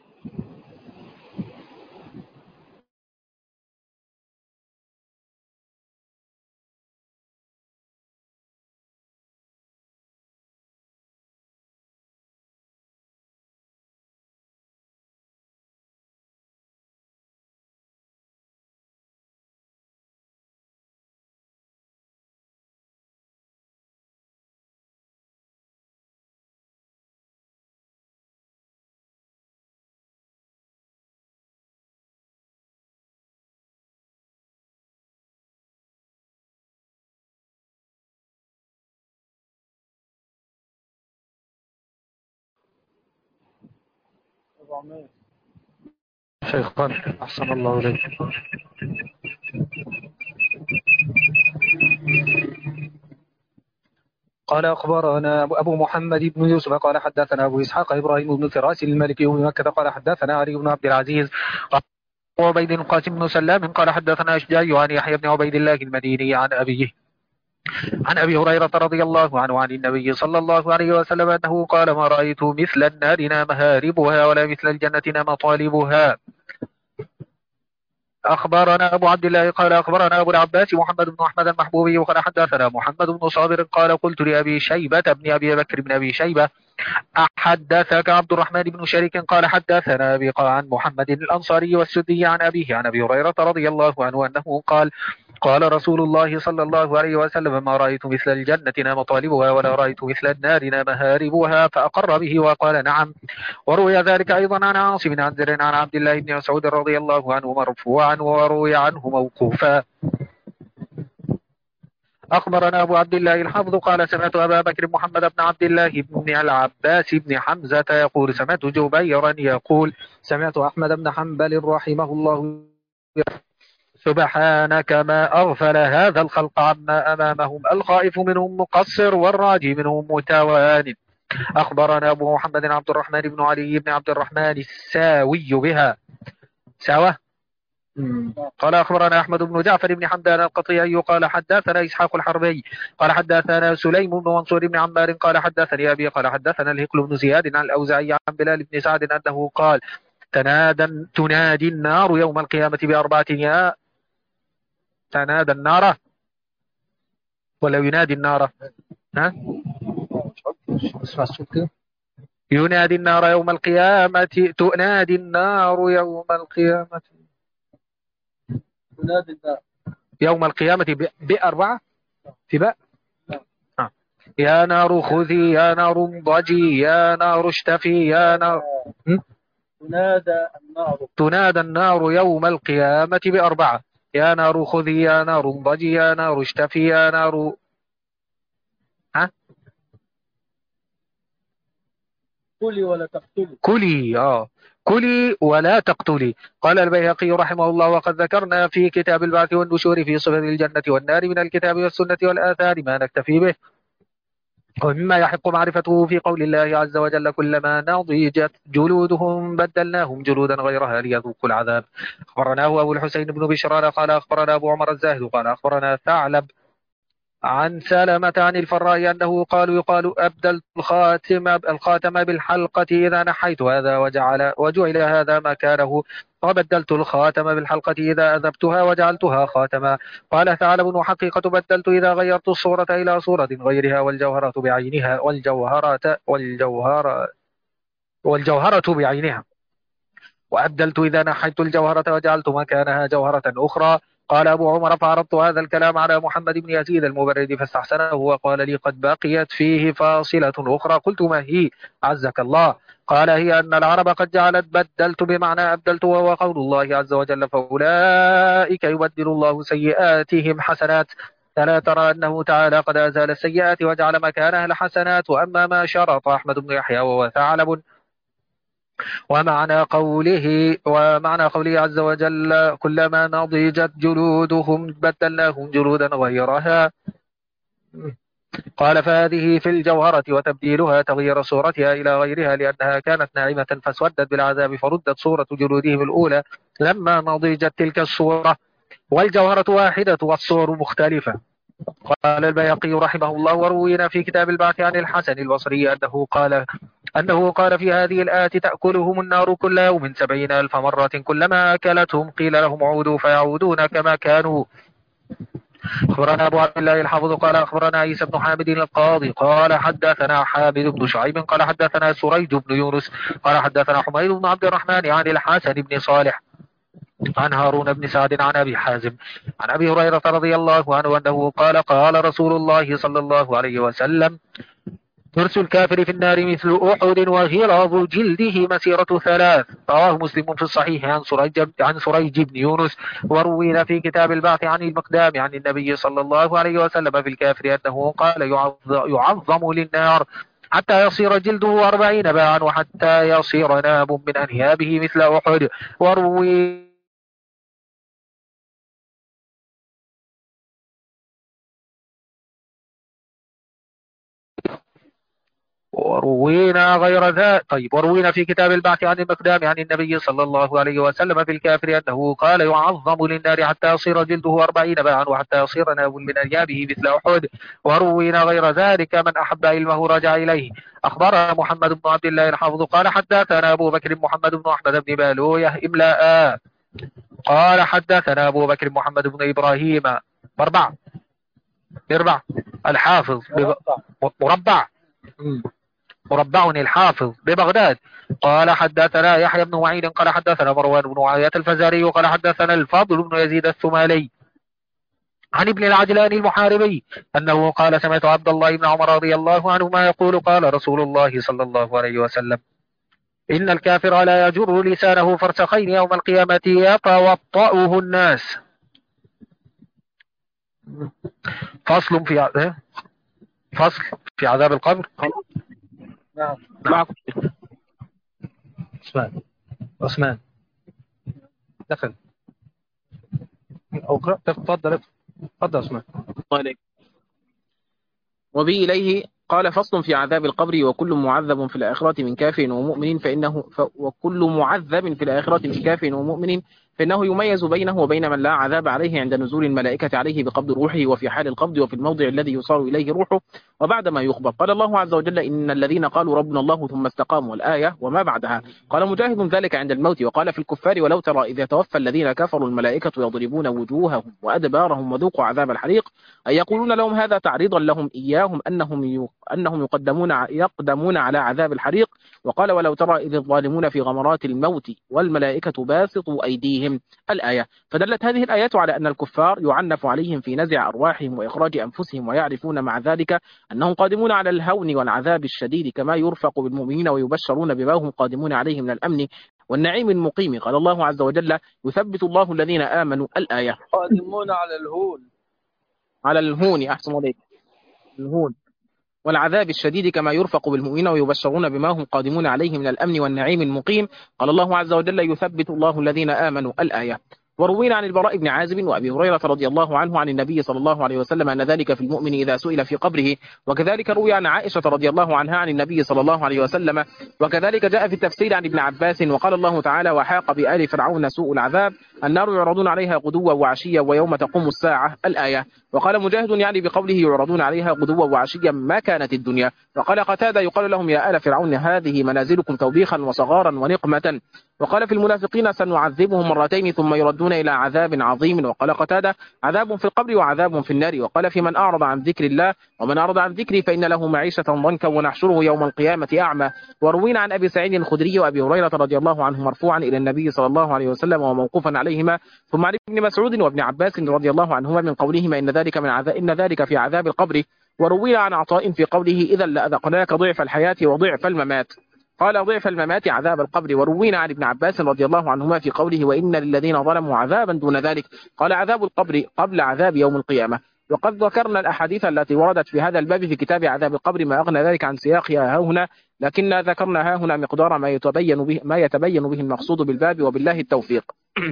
شيخان أحسن الله إليك. قال أخبرنا أبو محمد بن يوسف قال حدثنا أبو إسحاق إبراهيم بن فراس المالكي بن مكة قال حدثنا علي بن عبد العزيز وعبيد القاسم بن سلام قال حدثنا أشجعي عن يحيى بن عبيد الله المديني عن أبيه عن أبي هريرة رضي الله عنه عن النبي صلى الله عليه وسلم أنه قال ما رأيت مثل النار مهاربها ولا مثل الجنة مطالبها. أخبرنا أبو عبد الله قال أخبرنا أبو العباس محمد بن أحمد المحبوبي قال حدثنا محمد بن صابر قال قلت لأبي شيبة بن أبي بكر بن أبي شيبة أحدثك عبد الرحمن بن شريك قال حدثنا أبي عن محمد الأنصاري والسدي عن أبيه عن أبي هريرة رضي الله عنه أنه قال قال رسول الله صلى الله عليه وسلم ما رأيت مثل الجنة مطالبها ولا رأيت مثل النار مهاربها فأقر به وقال نعم. وروي ذلك أيضا عن عاصم عن زر عن عبد الله بن مسعود رضي الله عنه مرفوعا وروي عنه موقوفا. أخبرنا أبو عبد الله الحافظ قال سمعت أبا بكر محمد بن عبد الله بن العباس بن حمزة يقول سمعت جبيرا يقول سمعت أحمد بن حنبل رحمه الله سبحانك ما أغفل هذا الخلق عما أمامهم الخائف منهم مقصر والراجي منهم متوان. أخبرنا أبو محمد عبد الرحمن بن علي بن عبد الرحمن الساوي بها سوا قال أخبرنا أحمد بن جعفر بن حمدان القطيعي قال حدثنا إسحاق الحربي قال حدثنا سليم بن منصور بن عمار قال حدثني أبي قال حدثنا الهكل بن زياد عن الأوزاعي عن بلال بن سعد أنه قال تنادي النار يوم القيامة بأربعة يا تنادى النار ولا ينادي النار ها؟ اسمع الصوت كده. ينادي النار يوم القيامة تنادي النار يوم القيامة ينادي النار يوم القيامة بأربعة في باء يا نار خذي يا نار انضجي يا نار اشتفي يا نار تنادى النار يوم القيامة بأربعة يا نار خذي يا نار انضجي يا نار اشتفي يا نار كلي ولا تقتلي كلي ولا تقتلي. قال البيهقي رحمه الله وقد ذكرنا في كتاب البعث والنشور في صفة الجنة والنار من الكتاب والسنة والآثار ما نكتفي به. ومما يحق معرفته في قول الله عز وجل كلما نضجت جلودهم بدلناهم جلودا غيرها ليذوقوا العذاب. أخبرناه أبو الحسين بن بشران قال أخبرنا أبو عمر الزاهد قال أخبرنا ثعلب عن سلمة عن الفراء أنه يقال أبدلت الخاتم بالحلقة إذا نحيت هذا وجعل هذا مكانه وبدلت الخاتم بالحلقة إذا أذبتها وجعلتها خاتما. قال ثعلب وحقيقة بدلت إذا غيرت الصورة إلى صورة غيرها والجوهرة بعينها والجوهرة بعينها وأبدلت إذا نحيت الجوهرة وجعلت مكانها جوهرة أخرى. قال أبو عمر فعرضت هذا الكلام على محمد بن يزيد المبرد فاستحسنه وقال لي قد بقيت فيه فاصلة أخرى. قلت ما هي عزك الله؟ قال هي أن العرب قد جعلت بدلت بمعنى أبدلت وهو قول الله عز وجل فأولئك يبدل الله سيئاتهم حسنات. ألا ترى أنه تعالى قد أزال السيئات وجعل مكانها الحسنات. وأما ما شرط أحمد بن يحيى وهو ثعلب ومعنى قوله عز وجل كلما نضجت جلودهم بدلناهم جلودا غيرها. قال فهذه في الجوهرة وتبديلها تغيير صورتها إلى غيرها لأنها كانت ناعمة فاسودت بالعذاب فردت صورة جلودهم الأولى لما نضجت تلك الصورة والجوهرة واحدة والصور مختلفة. قال البيهقي رحمه الله وروينا في كتاب البعث عن الحسن البصري أنه قال في هذه الآية تأكلهم النار كل يوم 70,000 مرة كلما أكلتهم قيل لهم عودوا فيعودون كما كانوا. أخبرنا أبو عبد الله الحافظ قال أخبرنا عيسى بن حامد القاضي قال حدثنا حامد بن شعيب قال حدثنا سريج بن يونس قال حدثنا حميد بن عبد الرحمن عن الحسن بن صالح عن هارون بن سعد عن أبي حازم عن أبي هريرة رضي الله عنه أنه قال رسول الله صلى الله عليه وسلم ترس الكافر في النار مثل أحد وغلاظ جلده مسيرة 3. رواه مسلم في الصحيح عن سريج بن يونس. وروينا في كتاب البعث عن المقدام عن النبي صلى الله عليه وسلم في الكافر أنه قال يعظم للنار حتى يصير جلده 40 باعا وحتى يصير ناب من أنيابه مثل أحد. وروينا في كتاب البعث عن المقدام عن النبي صلى الله عليه وسلم في الكافر أنه قال يعظم للنار حتى يصير جلده 40 باعا وحتى يصير ناب من أنيابه مثل أحد. وروينا غير ذلك من أحب علمه رجع إليه. أخبرنا محمد بن عبد الله الحافظ قال حدثنا أبو بكر محمد بن أحمد بن بالوية إملاء قال حدثنا أبو بكر محمد بن إبراهيم مربع الحافظ مربع الحافظ ببغداد قال حدثنا يحيى بن معين قال حدثنا مروان بن عياط الفزاري قال حدثنا الفضل بن يزيد الثمالي عن ابن العجلان المحاربي أنه قال سمعت عبد الله بن عمر رضي الله عنهما يقول قال رسول الله صلى الله عليه وسلم إن الكافر لا يجر لسانه فرسخين يوم القيامة يتوطأه الناس. فصل في عذاب القبر. نعم معكم عثمان دخل أو تفضل عثمان. وبه إليه قال فصل في عذاب القبر وكل معذب في الآخرة من كافر ومؤمن فإنه يميز بينه وبين من لا عذاب عليه عند نزول الملائكة عليه بقبض روحه، وفي حال القبض، وفي الموضع الذي يصار إليه روحه، وبعدما يقبض. قال الله عز وجل: إن الذين قالوا ربنا الله ثم استقاموا، الآية وما بعدها. قال مجاهد: ذلك عند الموت. وقال في الكفار: ولو ترى إذا توفى الذين كفروا الملائكة يضربون وجوههم وأدبارهم وذوقوا عذاب الحريق، أي يقولون لهم هذا تعريضا لهم إياهم أنهم يقدمون على عذاب الحريق. وقال: ولو ترى إذ الظالمون في غمرات الموت والملائكة باسطوا أيديهم، الآية. فدلت هذه الآيات على أن الكفار يعنف عليهم في نزع أرواحهم وإخراج أنفسهم، ويعرفون مع ذلك أنهم قادمون على الهون والعذاب الشديد، كما يرفق بالمؤمنين ويبشرون بما هم قادمون عليه من الأمن والنعيم المقيم. قال الله عز وجل: يثبت الله الذين آمنوا، الآية. قادمون على الهون، على الهون، أحسن عليك، الهون والعذاب الشديد، كما يرفق بالمؤمنين ويبشرون بما هم قادمون عليه من الأمن والنعيم المقيم. قال الله عز وجل: يثبت الله الذين آمنوا، الآية. وروينا عن البراء بن عازب وأبي هريرة رضي الله عنه عن النبي صلى الله عليه وسلم أن ذلك في المؤمن إذا سئل في قبره. وكذلك روي عن عائشة رضي الله عنها عن النبي صلى الله عليه وسلم. وكذلك جاء في التفسير عن ابن عباس. وقال الله تعالى: وحاق بآل فرعون سوء العذاب، النار يعرضون عليها غدوا وعشيا ويوم تقوم الساعة، الآية. وقال مجاهد يعني بقوله يعرضون عليها غدوا وعشيا ما كانت الدنيا. وقال قتادة: يقال لهم يا آل فرعون هذه منازلكم توبيخا وصغارا ونقمة. وقال في المنافقين: سنعذبهم مرتين ثم يردون إلى عذاب عظيم. وقال قتادة: عذاب في القبر وعذاب في النار. وقال في من أعرض عن ذكر الله ومن أعرض عن ذكري فإن له معيشة ضنكا ونحشره يوم القيامة أعمى. وروينا عن أبي سعيد الخدري وأبي هريرة رضي الله عنه مرفوعا إلى النبي صلى الله عليه وسلم وموقوفا عليهما، ثم عن ابن مسعود وابن عباس رضي الله عنهما من قولهما إن ذلك في عذاب القبر. وروينا عن عطاء في قوله: إذا لأذقناك ضعف الحياة وضعف الممات، قال ضعف الممات عذاب القبر. وروينا عن ابن عباس رضي الله عنهما في قوله: وإن للذين ظلموا عذابا دون ذلك، قال عذاب القبر قبل عذاب يوم القيامة. وقد ذكرنا الأحاديث التي وردت في هذا الباب في كتاب عذاب القبر ما أغنى ذلك عن سياقها هاهنا، لكن ذكرنا هاهنا مقدار ما يتبين به المقصود بالباب، وبالله التوفيق.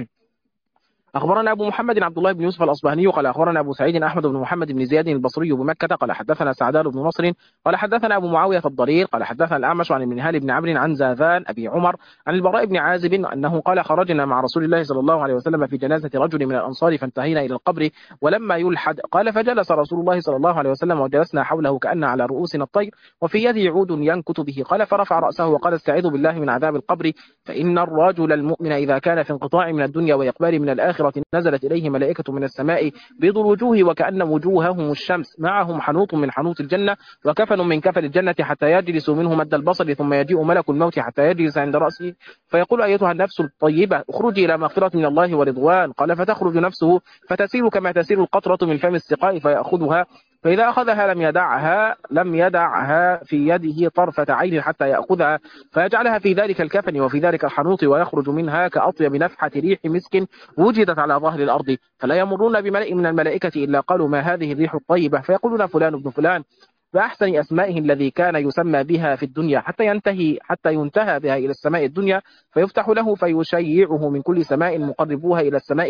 أخبرنا أبو محمد عبد الله بن يوسف الأصبهاني قال أخبرنا أبو سعيد أحمد بن محمد بن زياد البصري بمكة قال حدثنا سعدان بن نصر قال حدثنا أبو معاوية الضرير قال حدثنا الأعمش عن المنهال بن عمرو عن زاذان أبي عمر عن البراء بن عازب أنه قال: خرجنا مع رسول الله صلى الله عليه وسلم في جنازة رجل من الأنصار فانتهينا إلى القبر ولما يلحد، قال: فجلس رسول الله صلى الله عليه وسلم وجلسنا حوله كأن على رؤوسنا الطير وفي يده عود ينكت به، قال: فرفع رأسه وقال: استعيذوا بالله من عذاب القبر، فإن الرجل المؤمن إذا كان في انقطاع من الدنيا وإقبال من الآخرة نزلت إليه ملائكة من السماء بيض الوجوه وكأن وجوههم الشمس، معهم حنوط من حنوط الجنة وكفن من كفن الجنة حتى يجلس منه مد البصر، ثم يجيء ملك الموت حتى يجلس عند رأسه فيقول: أيتها النفس الطيبة اخرجي إلى مغفرة من الله ورضوان، قال: فتخرج نفسه فتسير كما تسير القطرة من فم السقاء فيأخذها، فإذا أخذها لم يدعها في يده طرفة عين حتى يأخذها فيجعلها في ذلك الكفن وفي ذلك الحنوط، ويخرج منها كأطيب نفحة ريح مسك وجدت على ظهر الأرض، فلا يمرون بملئ من الملائكة إلا قالوا: ما هذه الريح الطيبة؟ فيقولون: فلان ابن فلان، بأحسن أسمائه الذي كان يسمى بها في الدنيا، حتى ينتهى بها إلى السماء الدنيا، فيفتح له فيشيعه من كل سماء مقربوها إلى السماء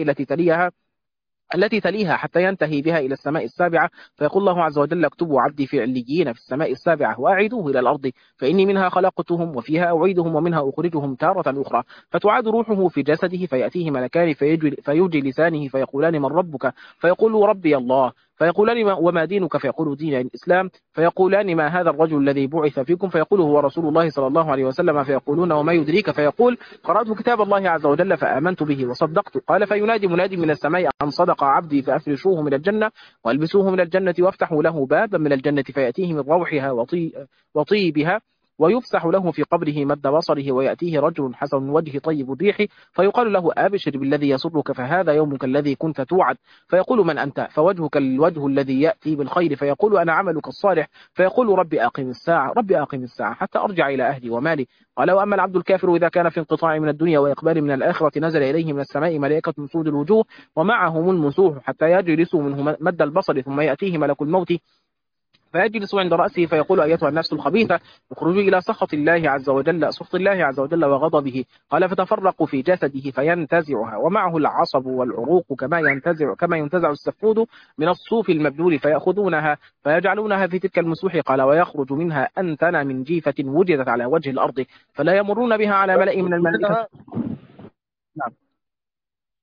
التي تليها حتى ينتهي بها إلى السماء السابعة، فيقول الله عز وجل: اكتبوا عبدي في عليين في السماء السابعة وأعيدوه إلى الأرض، فإني منها خلقتهم وفيها أعيدهم ومنها أخرجهم تارة أخرى، فتعاد روحه في جسده فيأتيه ملكان فيوجي لسانه فيقولان: من ربك؟ فيقول: ربي الله. فيقولان: وما دينك؟ فيقول: دين الإسلام. فيقولان: ما هذا الرجل الذي بعث فيكم؟ فيقول: هو رسول الله صلى الله عليه وسلم. فيقولون: وما يدريك؟ فيقول: قرأت كتاب الله عز وجل فآمنت به وصدقت. قال: فينادي منادي من السماء: أن صدق عبدي، فأفرشوه من الجنة والبسوه من الجنة وافتحوا له بابا من الجنة فيأتيه من روحها وطيبها، ويفسح له في قبره مد بصره، ويأتيه رجل حسن الوجه طيب الريح فيقال له: أبشر بالذي يسرك، فهذا يومك الذي كنت توعد. فيقول: من أنت؟ فوجهك الوجه الذي يأتي بالخير. فيقول: أنا عملك الصالح. فيقول: ربي أقم الساعة، ربي أقم الساعة حتى أرجع إلى أهلي ومالي. قال: وأما العبد الكافر إذا كان في انقطاع من الدنيا وإقبال من الآخرة نزل إليه من السماء ملائكة سود الوجوه ومعهم المسوح حتى يجلسوا منه مد البصر، ثم يأتيه ملك الموت فيجلس عند رأسه فيقول: أيتها النفس الخبيثة اخرجي إلى سخط الله عز وجل وغضبه، قال: فتفرق في جسده فينتزعها ومعه العصب والعروق كما ينتزع السفود من الصوف المبلول، فيأخذونها فيجعلونها في تلك المسوح، قال: ويخرج منها أنتن من جيفة وجدت على وجه الأرض، فلا يمرون بها على ملأ من الملائكة. نعم.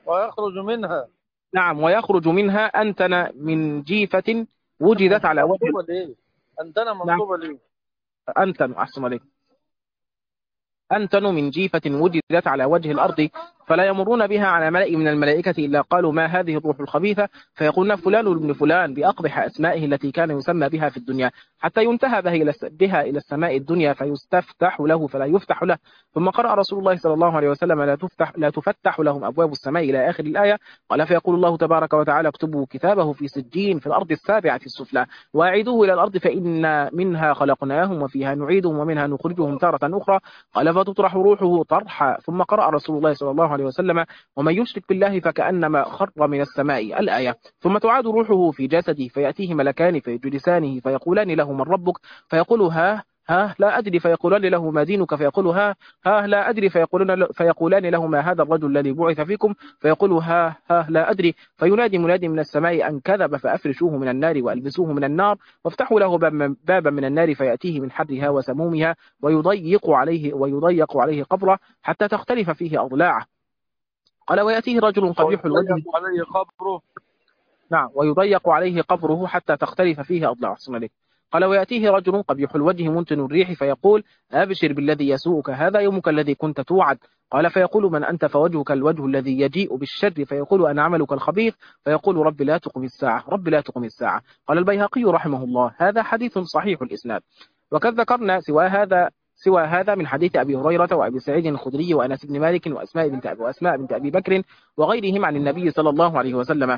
ويخرج منها. نعم، ويخرج منها أنتن من جيفة وجدت على وجه. منصوبة ليه؟ أنتنا نعم، منصوبة ليه؟ أنتن، أحسن عليك. أنتن من جيفة وجدت على وجه الأرض، فلا يمرون بها على ملأ من الملائكة إلا قالوا ما هذه الروح الخبيثة، فيقولون فلان ابن فلان بأقبح أسمائه التي كان يسمى بها في الدنيا، حتى ينتهى بها إلى السماء الدنيا فيستفتح له فلا يفتح له. ثم قرأ رسول الله صلى الله عليه وسلم لا تفتح لهم أبواب السماء إلى آخر الآية. قال فيقول الله تبارك وتعالى اكتبوا كتابه في سجين في الأرض السابعة السفلى، وأعيدوه إلى الأرض فإن منها خلقناهم وفيها نعيدهم ومنها نخرجهم تارة أخرى. قال فتطرح روحه طرحا. ثم قرأ رسول الله صلى الله عليه وسلم ومن يشرك بالله فكأنما خر من السماء الآية. ثم تعاد روحه في جسده فيأتيه ملكان فيجلسانه فيقولان له من ربك، فيقول ها لا أدري، فيقولان له ما دينك، فيقول ها لا أدري، فيقولان له ما هذا الرجل الذي بعث فيكم، فيقول ها لا أدري، فينادي منادي من السماء أن كذب فأفرشوه من النار وألبسوه من النار وافتحوا له بابا من النار فيأتيه من حرها وسمومها ويضيق عليه قبره حتى تختلف فيه أضلاعه. قال ويأتيه رجل قبيح الوجه. ويضيق عليه قبره. نعم، ويضيق عليه قبره حتى تختلف فيه أضلاعه. قال ويأتيه رجل قبيح الوجه منتن الريح فيقول أبشر بالذي يسوءك، هذا يومك الذي كنت توعد. قال فيقول من أنت؟ فوجهك الوجه الذي يجيء بالشر. فيقول أنا عملك الخبيث. فيقول رب لا تقم الساعة، رب لا تقم الساعة. قال البيهقي رحمه الله هذا حديث صحيح الإسناد. وقد ذكرنا سوى هذا من حديث أبي هريرة وأبي سعيد الخدري وأنس بن مالك وأسماء بنت أبي بكر وغيرهم عن النبي صلى الله عليه وسلم.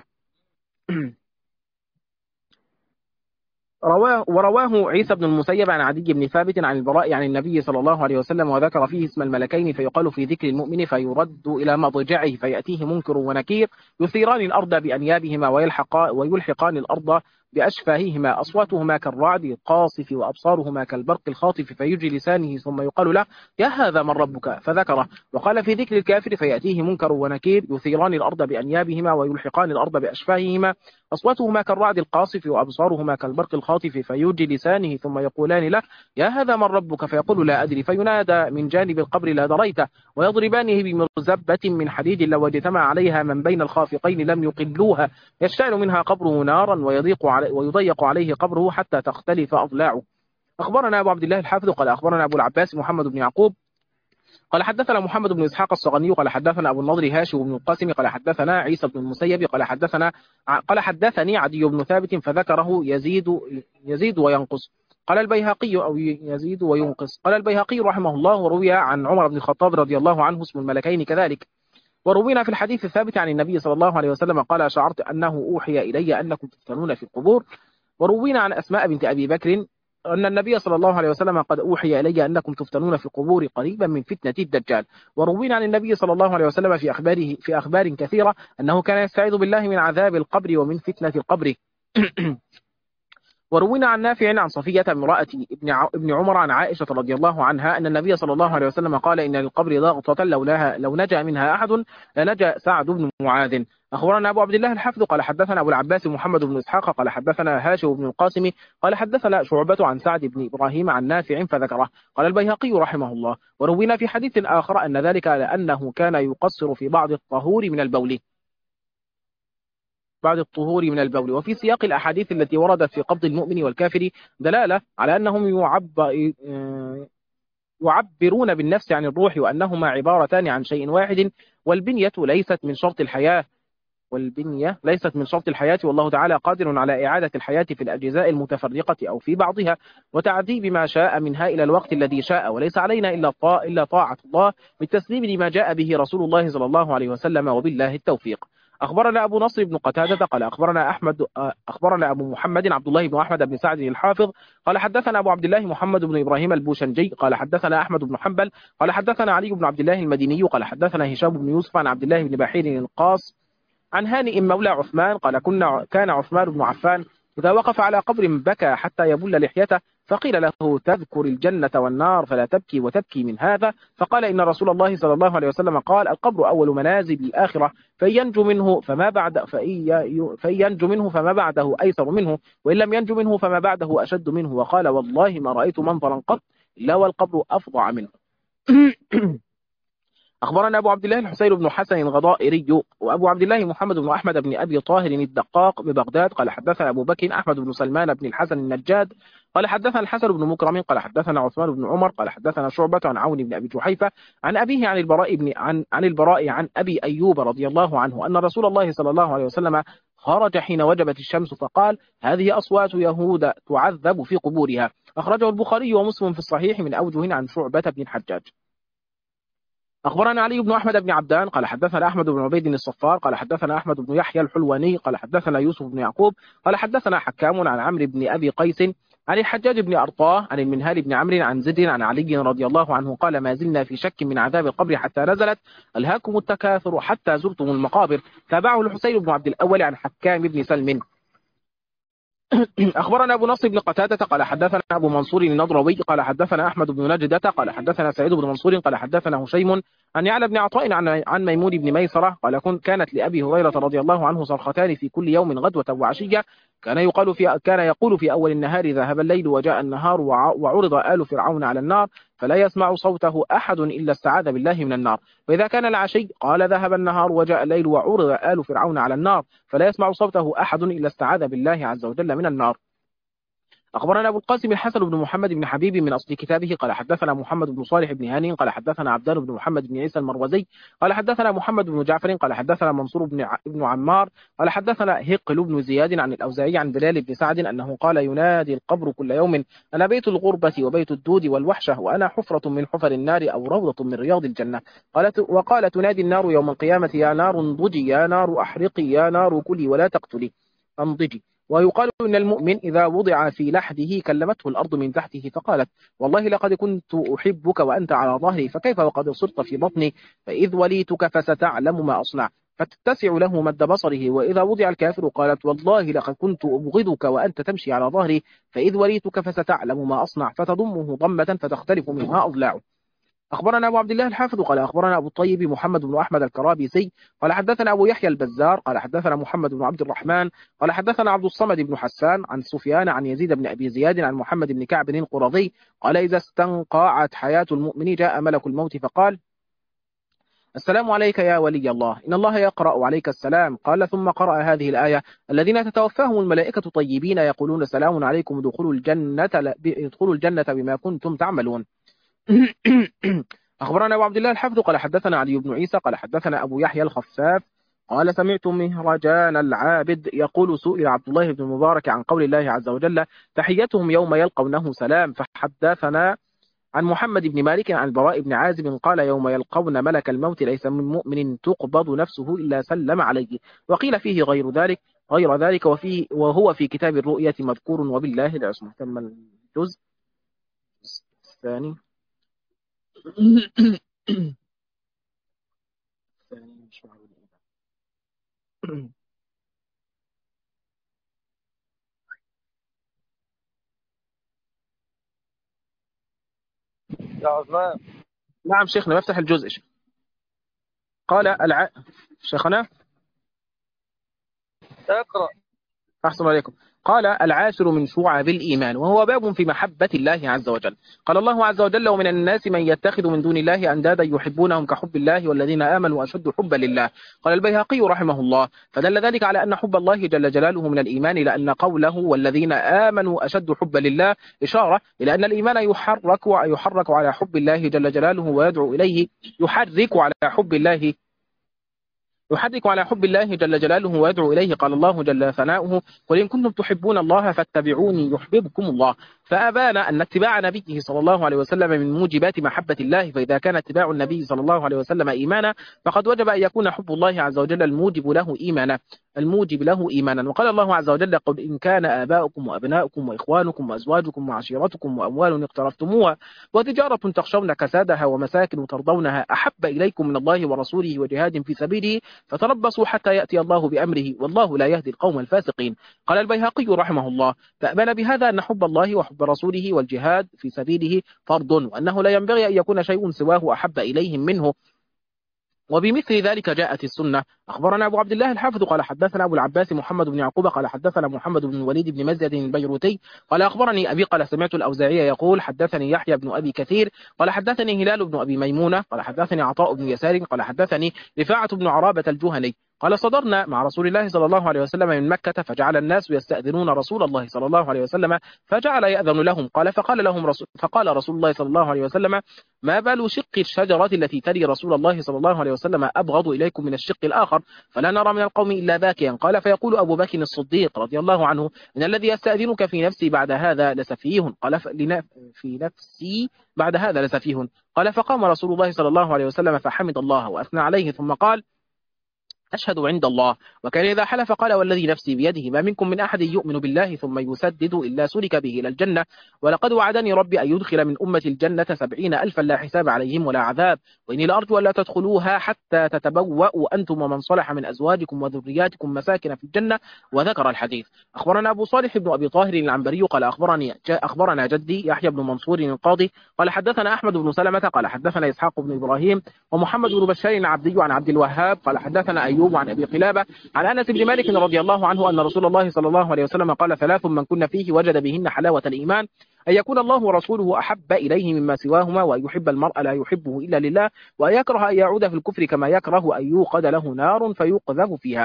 ورواه عيسى بن المسيب عن عدي بن ثابت عن البراء عن النبي صلى الله عليه وسلم وذكر فيه اسم الملكين، فيقال في ذكر المؤمن فيرد إلى مضجعه فيأتيه منكر ونكير يثيران الأرض بأنيابهما ويلحقان الأرض بأشفاههما، أصواتهما كالرعد القاصف وأبصارهما كالبرق الخاطف، فيجي لسانه ثم يقال له يا هذا من ربك فذكره. وقال في ذكر الكافر فيأتيه منكر ونكير يثيران الأرض بأنيابهما ويلحقان الأرض بأشفاههما، أصواتهما كالرعد القاصف وأبصارهما كالبرق الخاطف، فيوجي لسانه ثم يقولان له يا هذا من ربك فيقول لا أدري، فينادى من جانب القبر لا دريته، ويضربانه بمرزبة من حديد لو اجتمع عليها من بين الخافقين لم يقلوها، يشتعل منها قبره نارا ويضيق عليه قبره حتى تختلف أضلاعه. أخبرنا أبو عبد الله الحافظ قال أخبرنا أبو العباس محمد بن يعقوب قال حدثنا محمد بن إسحاق الصغني قال حدثنا أبو النضر هاشم بن القاسم قال حدثنا عيسى بن المسيب قال حدثني عدي بن ثابت فذكره يزيد وينقص. قال البيهقي أو يزيد وينقص. قال البيهقي رحمه الله وروي عن عمر بن الخطاب رضي الله عنه اسم الملكين كذلك. وروينا في الحديث الثابت عن النبي صلى الله عليه وسلم قال شعرت أنه أوحي إلي أنكم تفتنون في القبور. وروينا عن أسماء بنت أبي بكر أن النبي صلى الله عليه وسلم قد أوحي إلي أنكم تفتنون في القبور قريبا من فتنة الدجال. وروينا عن النبي صلى الله عليه وسلم في أخبار كثيرة أنه كان يستعيذ بالله من عذاب القبر ومن فتنة القبر. وروينا عن نافع عن صفية امرأة ابن عمر عن عائشة رضي الله عنها أن النبي صلى الله عليه وسلم قال إن للقبر ضغطة لو نجا منها أحد لنجا سعد بن معاذ. أخبرنا أبو عبد الله الحافظ قال حدثنا أبو العباس محمد بن إسحاق قال حدثنا هاشم بن القاسم قال حدثنا شعبة عن سعد بن إبراهيم عن نافع فذكره. قال البيهقي رحمه الله وروينا في حديث آخر أن ذلك لأنه كان يقصر في بعض الطهور من البول. وفي سياق الأحاديث التي وردت في قبض المؤمن والكافر دلالة على أنهم يعبرون بالنفس عن الروح وأنهما عبارتان عن شيء واحد، والبنية ليست من شرط الحياة، والله تعالى قادر على إعادة الحياة في الأجزاء المتفرقة أو في بعضها وتعذيب ما شاء منها إلى الوقت الذي شاء، وليس علينا إلا طاعة الله بالتسليم لما جاء به رسول الله صلى الله عليه وسلم، وبالله التوفيق. أخبرنا أبو نصر بن قتادة قال أخبرنا أبو محمد عبد الله بن أحمد بن سعد الحافظ قال حدثنا أبو عبد الله محمد بن إبراهيم البوشنجي قال حدثنا أحمد بن حنبل قال حدثنا علي بن عبد الله المديني قال حدثنا هشام بن يوسف عن عبد الله بن بحير القاص عن هانئ مولى عثمان قال كان عثمان بن عفان إذا وقف على قبر بكى حتى يبل لحيته، فقيل له تذكر الجنة والنار فلا تبكي وتبكي من هذا، فقال إن رسول الله صلى الله عليه وسلم قال القبر أول منازل الآخرة، فإن ينجو منه فما بعده أيسر منه، وإن لم ينجو منه فما بعده أشد منه، وقال والله ما رأيت منظرا قط إلا والقبر أفظع منه. أخبرنا أبو عبد الله الحسين بن حسن الغضائري وأبو عبد الله محمد بن أحمد بن أبي طاهر الدقاق ببغداد قال حدثنا أبو بكر أحمد بن سلمان بن الحسن النجاد قال حدثنا الحسن بن مكرم قال حدثنا عثمان بن عمر قال حدثنا شعبة عن عون بن أبي جحيفة عن أبيه عن البراء عن البراء عن أبي أيوب رضي الله عنه أن رسول الله صلى الله عليه وسلم خرج حين وجبت الشمس فقال هذه أصوات يهود تعذب في قبورها. أخرجه البخاري ومسلم في الصحيح من أوجه عن شعبة بن الحجاج. أخبرنا علي بن أحمد بن عبدان قال حدثنا أحمد بن عبيد الصفار قال حدثنا أحمد بن يحيى الحلواني قال حدثنا يوسف بن يعقوب قال حدثنا حكام عن عمرو بن أبي قيس عن الحجاج بن أرطاه عن المنهال بن عمرو عن زيد عن علي رضي الله عنه قال ما زلنا في شك من عذاب القبر حتى نزلت ألهاكم التكاثر حتى زرتم المقابر. تابعه الحسين بن عبد الأول عن حكام بن سلم. أخبرنا أبو نصر بن قتادة قال حدثنا أبو منصور النضروي قال حدثنا أحمد بن نجدة قال حدثنا سعيد بن منصور قال حدثنا هشيم عن يعلى بن عطاء عن ميمون بن ميسرة قال كانت لأبي هريرة رضي الله عنه صرختان في كل يوم غدوة وعشية كان يقول في أول النهار ذهب الليل وجاء النهار وعرض آل فرعون على النار فلا يسمع صوته أحد إلا استعاذ بالله من النار. وإذا كان العشي قال ذهب النهار وجاء الليل وعرض آل فرعون على النار فلا يسمع صوته أحد إلا استعاذ بالله عز وجل من النار. أخبرنا أبو القاسم الحسن بن محمد بن حبيب من أصل كتابه قال حدثنا محمد بن صالح بن هاني قال حدثنا عبدان بن محمد بن عيسى المروزي قال حدثنا محمد بن جعفر قال حدثنا منصور بن عمار قال حدثنا هقل بن زياد عن الأوزاعي عن بلال بن سعد أنه قال ينادي القبر كل يوم أنا بيت الغربة وبيت الدود والوحشة وأنا حفرة من حفر النار أو روضة من رياض الجنة. وقال تنادي النار يوم القيامة يا نار انضجي يا نار أحرقي يا نار كلي ولا تقتلي انضجي. ويقال إن المؤمن إذا وضع في لحده كلمته الأرض من تحته فقالت والله لقد كنت أحبك وأنت على ظهري فكيف وقد صرت في بطني فإذ وليتك فستعلم ما أصنع فتتسع له مد بصره. وإذا وضع الكافر قالت والله لقد كنت أبغضك وأنت تمشي على ظهري فإذ وليتك فستعلم ما أصنع فتضمه ضمة فتختلف منها أضلاعه. أخبرنا أبو عبد الله الحافظ قال أخبرنا أبو الطيب محمد بن أحمد الكرابيسي قال حدثنا أبو يحيى البزار قال حدثنا محمد بن عبد الرحمن قال حدثنا عبد الصمد بن حسان عن سفيان عن يزيد بن أبي زياد عن محمد بن كعب القرظي قال إذا استنقعت حياة المؤمن جاء ملك الموت فقال السلام عليك يا ولي الله إن الله يقرأ عليك السلام. قال ثم قرأ هذه الآية الذين تتوفاهم الملائكة طيبين يقولون سلام عليكم ادخلوا الجنة بما كنتم تعملون. أخبرنا أبو عبد الله الحافظ قال حدثنا علي بن عيسى قال حدثنا أبو يحيى الخفاف قال سمعت مهرجان العابد يقول سئل عبد الله بن المبارك عن قول الله عز وجل تحيتهم يوم يلقونه سلام فحدثنا عن محمد بن مالك عن البراء بن عازب قال يوم يلقون ملك الموت ليس من مؤمن تقبض نفسه إلا سلم عليه. وقيل فيه غير ذلك وهو في كتاب الرؤية مذكور وبالله العصمة. تم الجزء الثاني. يا عثمان. نعم شيخنا بفتح الجزء. قال شيخنا اقرأ. أحسن عليكم. قال العاشر من شعب الإيمان وهو باب في محبة الله عز وجل. قال الله عز وجل ومن الناس من يتخذ من دون الله أندادا يحبونهم كحب الله والذين آمنوا أشد حبا لله. قال البيهقي رحمه الله فدل ذلك على أن حب الله جل جلاله من الإيمان لأن قوله والذين آمنوا أشد حبا لله إشارة إلى أن الإيمان يحرك على حب الله جل جلاله ويدعو إليه يحرك على حب الله جل جلاله ويدعو إليه. قال الله جل ثناؤه قل إن كنتم تحبون الله فاتبعوني يحببكم الله. فأبان أن اتباع نبيه صلى الله عليه وسلم من موجبات محبة الله فإذا كان اتباع النبي صلى الله عليه وسلم إيمانا فقد وجب أن يكون حب الله عز وجل الموجب له إيمانا. وقال الله عز وجل قل إن كان آباؤكم وأبناؤكم وإخوانكم وأزواجكم وعشيرتكم وأموال اقترفتموها وتجارة تخشون كسادها ومساكن ترضونها أحب إليكم من الله ورسوله وجهاد في سبيله فتربصوا حتى يأتي الله بأمره والله لا يهدي القوم الفاسقين. قال البيهقي رحمه الله فأبان بهذا أن حب الله وحب رسوله والجهاد في سبيله فرض وأنه لا ينبغي أن يكون شيء سواه أحب إليهم منه وبمثل ذلك جاءت السنة. أخبرنا أبو عبد الله الحافظ قال حدثنا أبو العباس محمد بن يعقوب قال حدثنا محمد بن الوليد بن مزيد البيروتي قال أخبرني أبي قال سمعت الأوزاعي يقول حدثني يحيى بن أبي كثير قال حدثني هلال بن أبي ميمونة قال حدثني عطاء بن يسار قال حدثني رفاعة بن عرابة الجهني قال صدرنا مع رسول الله صلى الله عليه وسلم من مكة فجعل الناس يستأذنون رسول الله صلى الله عليه وسلم فجعل يأذن لهم قال فقال رسول الله صلى الله عليه وسلم ما بال شق الشجرة التي تلي رسول الله صلى الله عليه وسلم أبغض إليكم من الشق الآخر فلا نرى من القوم إلا باكيا قال فيقول أبو بكر الصديق رضي الله عنه إن الذي يستأذنك في نفسي بعد هذا لسفيه قال في نفسي بعد هذا لسفيه قال فقام رسول الله صلى الله عليه وسلم فحمد الله وأثنى عليه ثم قال أشهد عند الله وكان إذا حلف قال والذي نفسي بيده ما منكم من أحد يؤمن بالله ثم يسدد إلا سلك به إلى الجنة ولقد وعدني ربي أن يدخل من أمة الجنة 70,000 لا حساب عليهم ولا عذاب وإني لأرجو أن لا تدخلوها حتى تتبوأوا أنتم ومن صلح من أزواجكم وذرياتكم مساكن في الجنة وذكر الحديث. أخبرنا أبو صالح بن أبي طاهر العنبري قال أخبرنا جدي يحيى بن منصور القاضي قال حدثنا أحمد بن سلمة قال حدثنا إسحاق بن إبراهيم ومحمد بن بشار العبدي عن عبد الوهاب قال حدثنا أيوب عن أبي قلابة عن أنس بن مالك رضي الله عنه أن رسول الله صلى الله عليه وسلم قال 3 من كن فيه وجد بهن حلاوة الإيمان أن يكون الله ورسوله أحب إليه مما سواهما وأن يحب المرء لا يحبه إلا لله وأن يكره أن يعود في الكفر كما يكره أن يوقد له نار فيقذف فيها.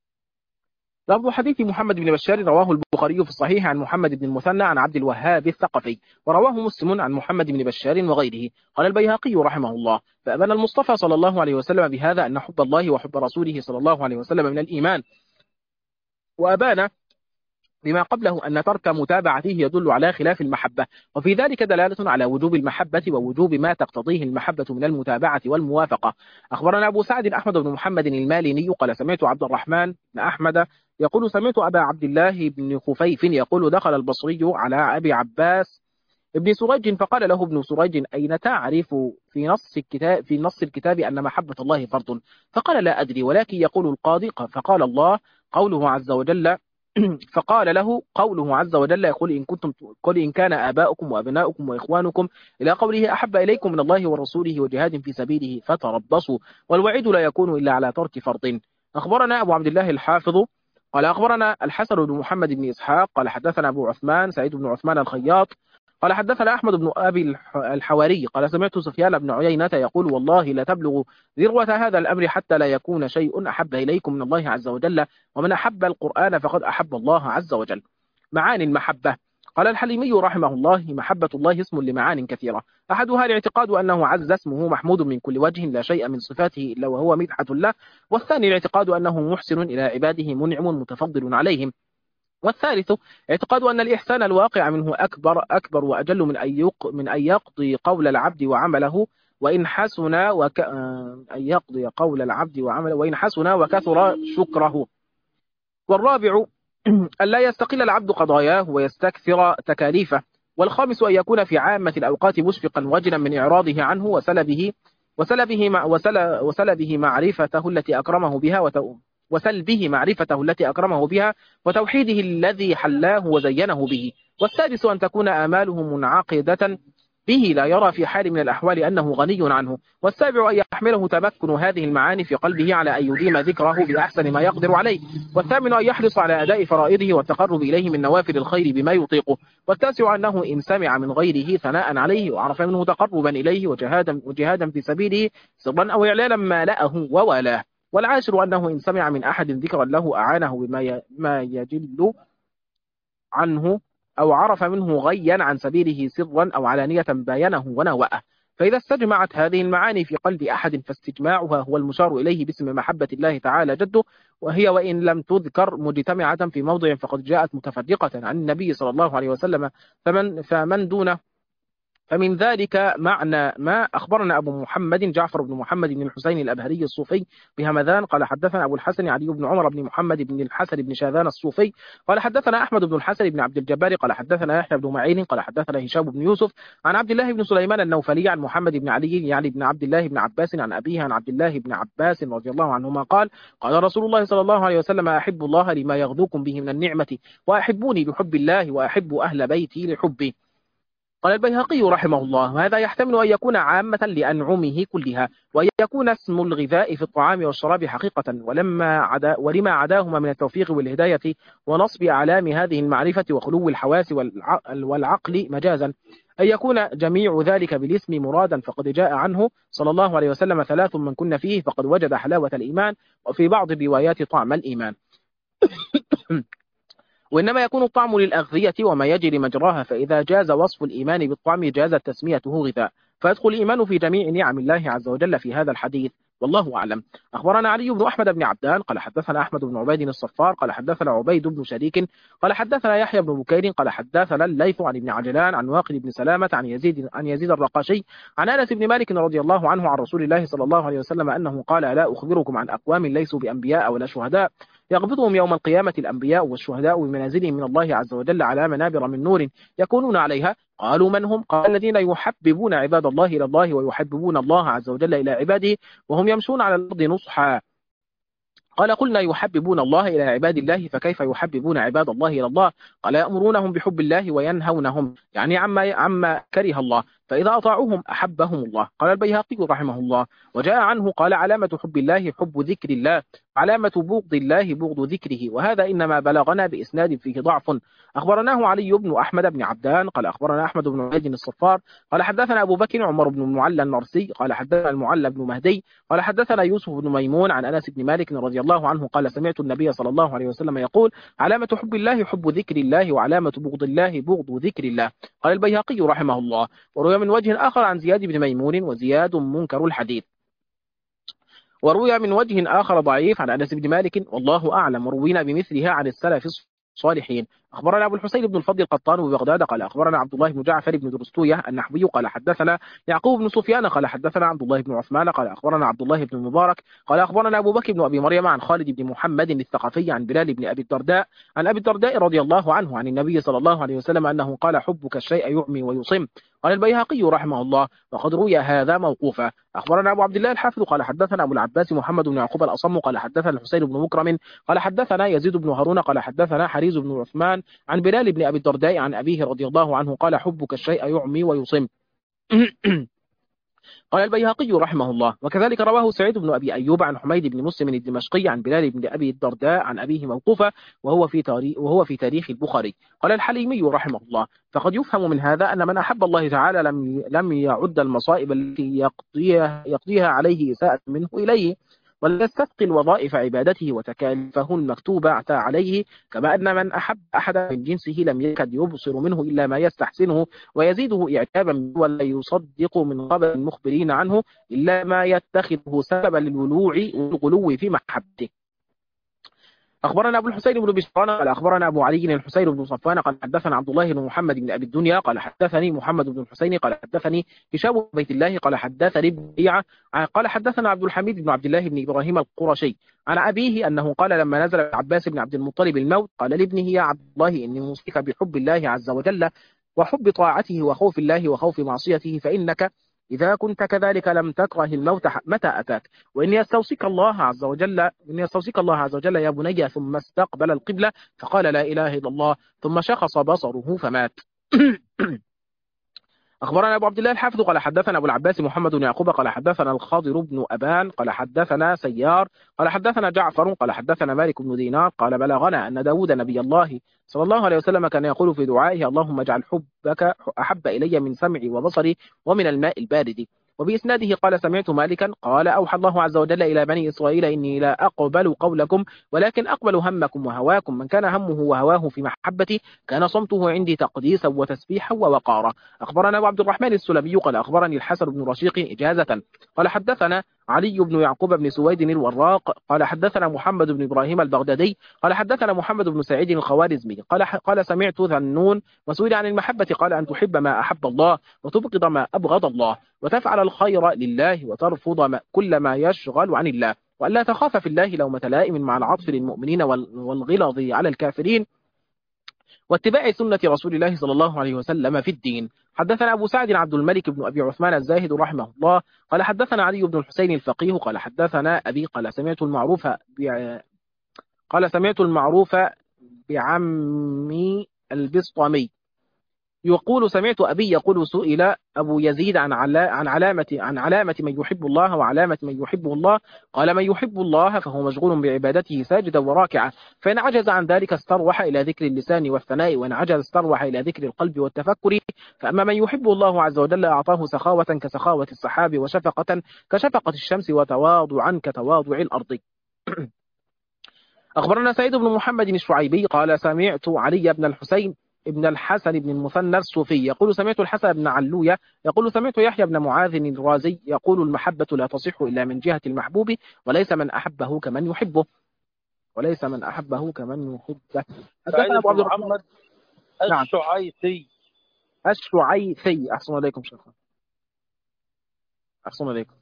لفظ حديث محمد بن بشار رواه البخاري في الصحيح عن محمد بن المثنى عن عبد الوهاب الثقفي ورواه مسلم عن محمد بن بشار وغيره. قال البيهقي رحمه الله فأبان المصطفى صلى الله عليه وسلم بهذا أن حب الله وحب رسوله صلى الله عليه وسلم من الإيمان وأبان بما قبله أن ترك متابعته يدل على خلاف المحبة وفي ذلك دلالة على وجوب المحبة ووجوب ما تقتضيه المحبة من المتابعة والموافقة. أخبرنا أبو سعد أحمد بن محمد الماليني قال سمعت عبد الرحمن بن أحمد يقول سمعت أبا عبد الله بن خفيف يقول دخل البصري على أبي عباس ابن سريج فقال له ابن سريج أين تعرف في نص الكتاب أن محبة الله فرض فقال لا أدري ولكن يقول القاضي فقال الله قوله عز وجل فقال له قوله عز وجل يقول قل إن كان آباؤكم وأبناؤكم وإخوانكم إلى قوله أحب إليكم من الله ورسوله وجهاد في سبيله فتربصوا والوعيد لا يكون إلا على ترك فرض. أخبرنا أبو عبد الله الحافظ قال أخبرنا الحسن بن محمد بن إسحاق قال حدثنا أبو عثمان سعيد بن عثمان الخياط قال حدثنا أحمد بن أبي الحواري قال سمعت سفيان بن عيينة يقول والله لا تبلغ ذروة هذا الأمر حتى لا يكون شيء أحب إليكم من الله عز وجل ومن أحب القرآن فقد أحب الله عز وجل. معاني المحبة. قال الحليمي رحمه الله محبة الله اسم لمعان كثيرة أحدها الاعتقاد أنه عز اسمه محمود من كل وجه لا شيء من صفاته إلا وهو مدحة له والثاني الاعتقاد أنه محسن إلى عباده منعم متفضل عليهم والثالث اعتقاد أن الإحسان الواقع منه أكبر وأجل من أن يقضي قول العبد وعمله وإن حسن أن يقضي قول العبد وعمله وإن حسن وكثر شكره. والرابع أن لا يستقل العبد قضاياه ويستكثر تكاليفه. والخامس أن يكون في عامة الأوقات مشفقا وجلا من إعراضه عنه وسلبه معرفته التي أكرمه بها وسلبه معرفته التي أكرمه بها وتوحيده الذي حلاه وزينه به. والسادس أن تكون آماله منعقدة به لا يرى في حال من الأحوال أنه غني عنه. والسابع أن يحمله تمكن هذه المعاني في قلبه على أن يديم ذكره بأحسن ما يقدر عليه. والثامن أن يحرص على أداء فرائضه والتقرب إليه من نوافل الخير بما يطيقه. والتاسع أنه إن سمع من غيره ثناء عليه وعرف منه تقربا إليه وجهادا في سبيله سرا أو إعلانا مالأه ووالاه. والعاشر أنه إن سمع من أحد ذكرا له أعانه بما يجل عنه أو عرف منه غيا عن سبيله سرا أو علانية باينه ونوأه. فإذا استجمعت هذه المعاني في قلب أحد فاستجماعها هو المشار إليه باسم محبة الله تعالى جده وهي وإن لم تذكر مجتمعة في موضع فقد جاءت متفرقة عن النبي صلى الله عليه وسلم فمن دونه. فمن ذلك معنى ما أخبرنا أبو محمد جعفر بن محمد بن الحسين الأبهري الصوفي بهمذان قال حدثنا أبو الحسن علي بن عمر بن محمد بن الحسن بن شاذان الصوفي قال حدثنا أحمد بن الحسن بن عبد الجبار قال حدثنا يحيى بن معين قال حدثنا هشام بن يوسف عن عبد الله بن سليمان النوفلي عن محمد بن علي يعني بن عبد الله بن عباس عن أبيه عن عبد الله بن عباس رضي الله عنهما قال قال رسول الله صلى الله عليه وسلم أحب الله لما يغذوكم به من النعمة وأحبوني لحب الله وأحب أهل بيتي لحبي. قال البيهقي رحمه الله: وهذا يحتمل أن يكون عامة لأنعمه كلها، وأن يكون اسم الغذاء في الطعام والشراب حقيقة، ولما عداهما من التوفيق والهداية ونصب أعلام هذه المعرفة وخلو الحواس والعقل مجازا، أن يكون جميع ذلك بالاسم مرادا، فقد جاء عنه صلى الله عليه وسلم: ثلاث من كن فيه فقد وجد حلاوة الإيمان، وفي بعض الروايات طعم الإيمان. وإنما يكون الطعم للأغذية وما يجري مجراها، فإذا جاز وصف الإيمان بالطعم جازت تسميته غذاء، فيدخل الإيمان في جميع نعم الله عز وجل في هذا الحديث، والله أعلم. أخبرنا علي بن أحمد بن عبدان قال حدثنا أحمد بن عبيد الصفار قال حدثنا عبيد بن شريك قال حدثنا يحيى بن بكير قال حدثنا الليث عن ابن عجلان عن واقد بن سلامة عن يزيد الرقاشي عن أنس بن مالك رضي الله عنه عن رسول الله صلى الله عليه وسلم أنه قال: لا أخبركم عن أقوام ليسوا بأنبياء ولا شهداء، يقبضهم يوم القيامة الأنبياء والشهداء بمنازلهم من الله عز وجل على منابر من نور يكونون عليها. قالوا: من هم؟ قال: الذين يحببون عباد الله إلى الله ويحببون الله عز وجل إلى عباده وهم يمشون على الأرض نصحا. قال: قلنا: يحببون الله إلى عباد الله، فكيف يحببون عباد الله إلى الله؟ قال: يأمرونهم بحب الله وينهونهم، يعني عما كره الله، فإذا أطاعوهم أحبهم الله. قال البيهقي رحمه الله: وجاء عنه قال: علامة حب الله حب ذكر الله، علامة بغض الله بغض ذكره، وهذا إنما بلغنا بإسناد فيه ضعف. أخبرناه علي بن أحمد بن عبدان قال أخبرنا أحمد بن عبيد الصفار قال حدثنا أبو بكر عمر بن المعلى النرسي قال حدثنا المعلى بن مهدي قال حدثنا يوسف بن ميمون عن أنس بن مالك رضي الله عنه قال: سمعت النبي صلى الله عليه وسلم يقول: علامة حب الله حب ذكر الله، وعلامة بغض الله بغض ذكر الله. قال البيهقي رحمه الله: وروي من وجه آخر عن زياد بن ميمون وزياد منكر الحديث، وروي من وجه آخر ضعيف عن أنس بن مالك والله أعلم، وروينا بمثلها عن السلف الصالحين. أخبرنا أبو الحسين بن الفضل القطان ببغداد قال أخبرنا عبد الله بن جعفر بن درستوية النحوي قال حدثنا يعقوب بن سفيان قال حدثنا عبد الله بن عثمان قال أخبرنا عبد الله بن المبارك قال أخبرنا أبو بكر بن أبي مريم عن خالد بن محمد الثقفي عن بلال بن أبي الدرداء عن أبي الدرداء رضي الله عنه عن النبي صلى الله عليه وسلم أنه قال: حبك الشيء يعمي ويصم. قال البيهقي رحمه الله: وقد روي هذا موقوفا. أخبرنا أبو عبد الله الحافظ قال حدثنا أبو العباس محمد بن يعقوب الأصم قال حدثنا الحسين بن مكرم قال حدثنا يزيد بن هارون قال حدثنا حريز بن عثمان عن بلال بن أبي الدرداء عن أبيه رضي الله عنه قال: حبك الشيء يعمي ويصم. قال البيهقي رحمه الله: وكذلك رواه سعيد بن أبي أيوب عن حميد بن مسلم الدمشقي عن بلال بن أبي الدرداء عن أبيه موقوفا، وهو في تاريخ البخاري. قال الحليمي رحمه الله: فقد يفهم من هذا أن من أحب الله تعالى لم يعد المصائب التي يقضيها عليه إساءة منه إليه، ولا يستثقل وظائف عبادته وتكاليفه المكتوبة عليه، كما أن من أحب أحدا من جنسه لم يكد يبصر منه إلا ما يستحسنه ويزيده إعجابا، ولا يصدق من قبل المخبرين عنه إلا ما يتخذه سببا للولوع والغلو في محبته. أخبرنا أبو الحسين بن بشران قال أخبرنا أبو علي الحسين بن صفوان قال حدثنا عبد الله بن محمد بن أبي الدنيا قال حدثني محمد بن الحسين قال حدثني هشام بن بيت الله قال حدثني ابن ربيعة قال حدثنا عبد الحميد بن عبد الله بن إبراهيم القرشي عن أبيه أنه قال لما نزل العباس بن عبد المطلب الموت قال لابنه: يا عبد الله إني موصيك بحب الله عز وجل وحب طاعته وخوف الله وخوف معصيته، فإنك إذا كنت كذلك لم تكره الموت متى أتاك، وإني أستوصيك الله عز وجل يا بني. ثم استقبل القبلة فقال: لا إله إلا الله، ثم شخص بصره فمات. أخبرنا أبو عبد الله الحافظ قال حدثنا أبو العباس محمد بن يعقوب قال حدثنا الخضر بن أبان قال حدثنا سيار قال حدثنا جعفر قال حدثنا مالك بن دينار قال بلغنا أن داود نبي الله صلى الله عليه وسلم كان يقول في دعائه: اللهم اجعل حبك أحب إلي من سمعي وبصري ومن الماء البارد. وبإسناده قال: سمعت مالكا قال: أوحى الله عز وجل إلى بني إسرائيل: إني لا أقبل قولكم ولكن أقبل همكم وهواكم، من كان همه وهواه في محبتي كان صمته عندي تقديسا وتسبيحا ووقارا. أخبرنا أبو عبد الرحمن السلمي قال أخبرني الحسن بن رشيق إجازة قال حدثنا علي بن يعقوب بن سويد الوراق قال حدثنا محمد بن إبراهيم البغدادي قال حدثنا محمد بن سعيد الخوارزمي قال سمعت ذنون وسئل عن المحبة قال: أن تحب ما أحب الله وتبغض ما أبغض الله، وتفعل الخير لله وترفض كل ما يشغل عن الله، وألا تخاف في الله لومة لائم، مع العطف للمؤمنين والغلظ على الكافرين، واتباع سنة رسول الله صلى الله عليه وسلم في الدين. حدثنا أبو سعد عبد الملك بن أبي عثمان الزاهد رحمه الله قال حدثنا علي بن الحسين الفقيه قال حدثنا أبي قال سمعت المعروف بعمي البسطامي يقول سمعت أبي يقول سئل أبو يزيد عن علامة من يحب الله وعلامة من يحبه الله، قال من يحب الله فهو مشغول بعبادته ساجدا وراكعا، فإن عجز عن ذلك استروح إلى ذكر اللسان والثناء، وإن عجز استروح إلى ذكر القلب والتفكر. فأما من يحب الله عز وجل أعطاه سخاوة كسخاوة السحاب، وشفقة كشفقة الشمس، وتواضعا كتواضع الأرض. أخبرنا سعيد بن محمد الشعيبي قال سمعت علي بن الحسين ابن الحسن بن المثنى الصوفي يقول سمعت الحسن بن علوية يقول سمعت يحيى بن معاذ الرازي يقول المحبة لا تصح إلا من جهة المحبوب، وليس من أحبه كمن يحبه. وليس من أحبه كمن يحبه. سعيد حدثنا أبو بن عبد الرحمن. محمد نعم. الشعيثي. الشعيثي. أحسن عليكم شيخ. أحسن عليكم.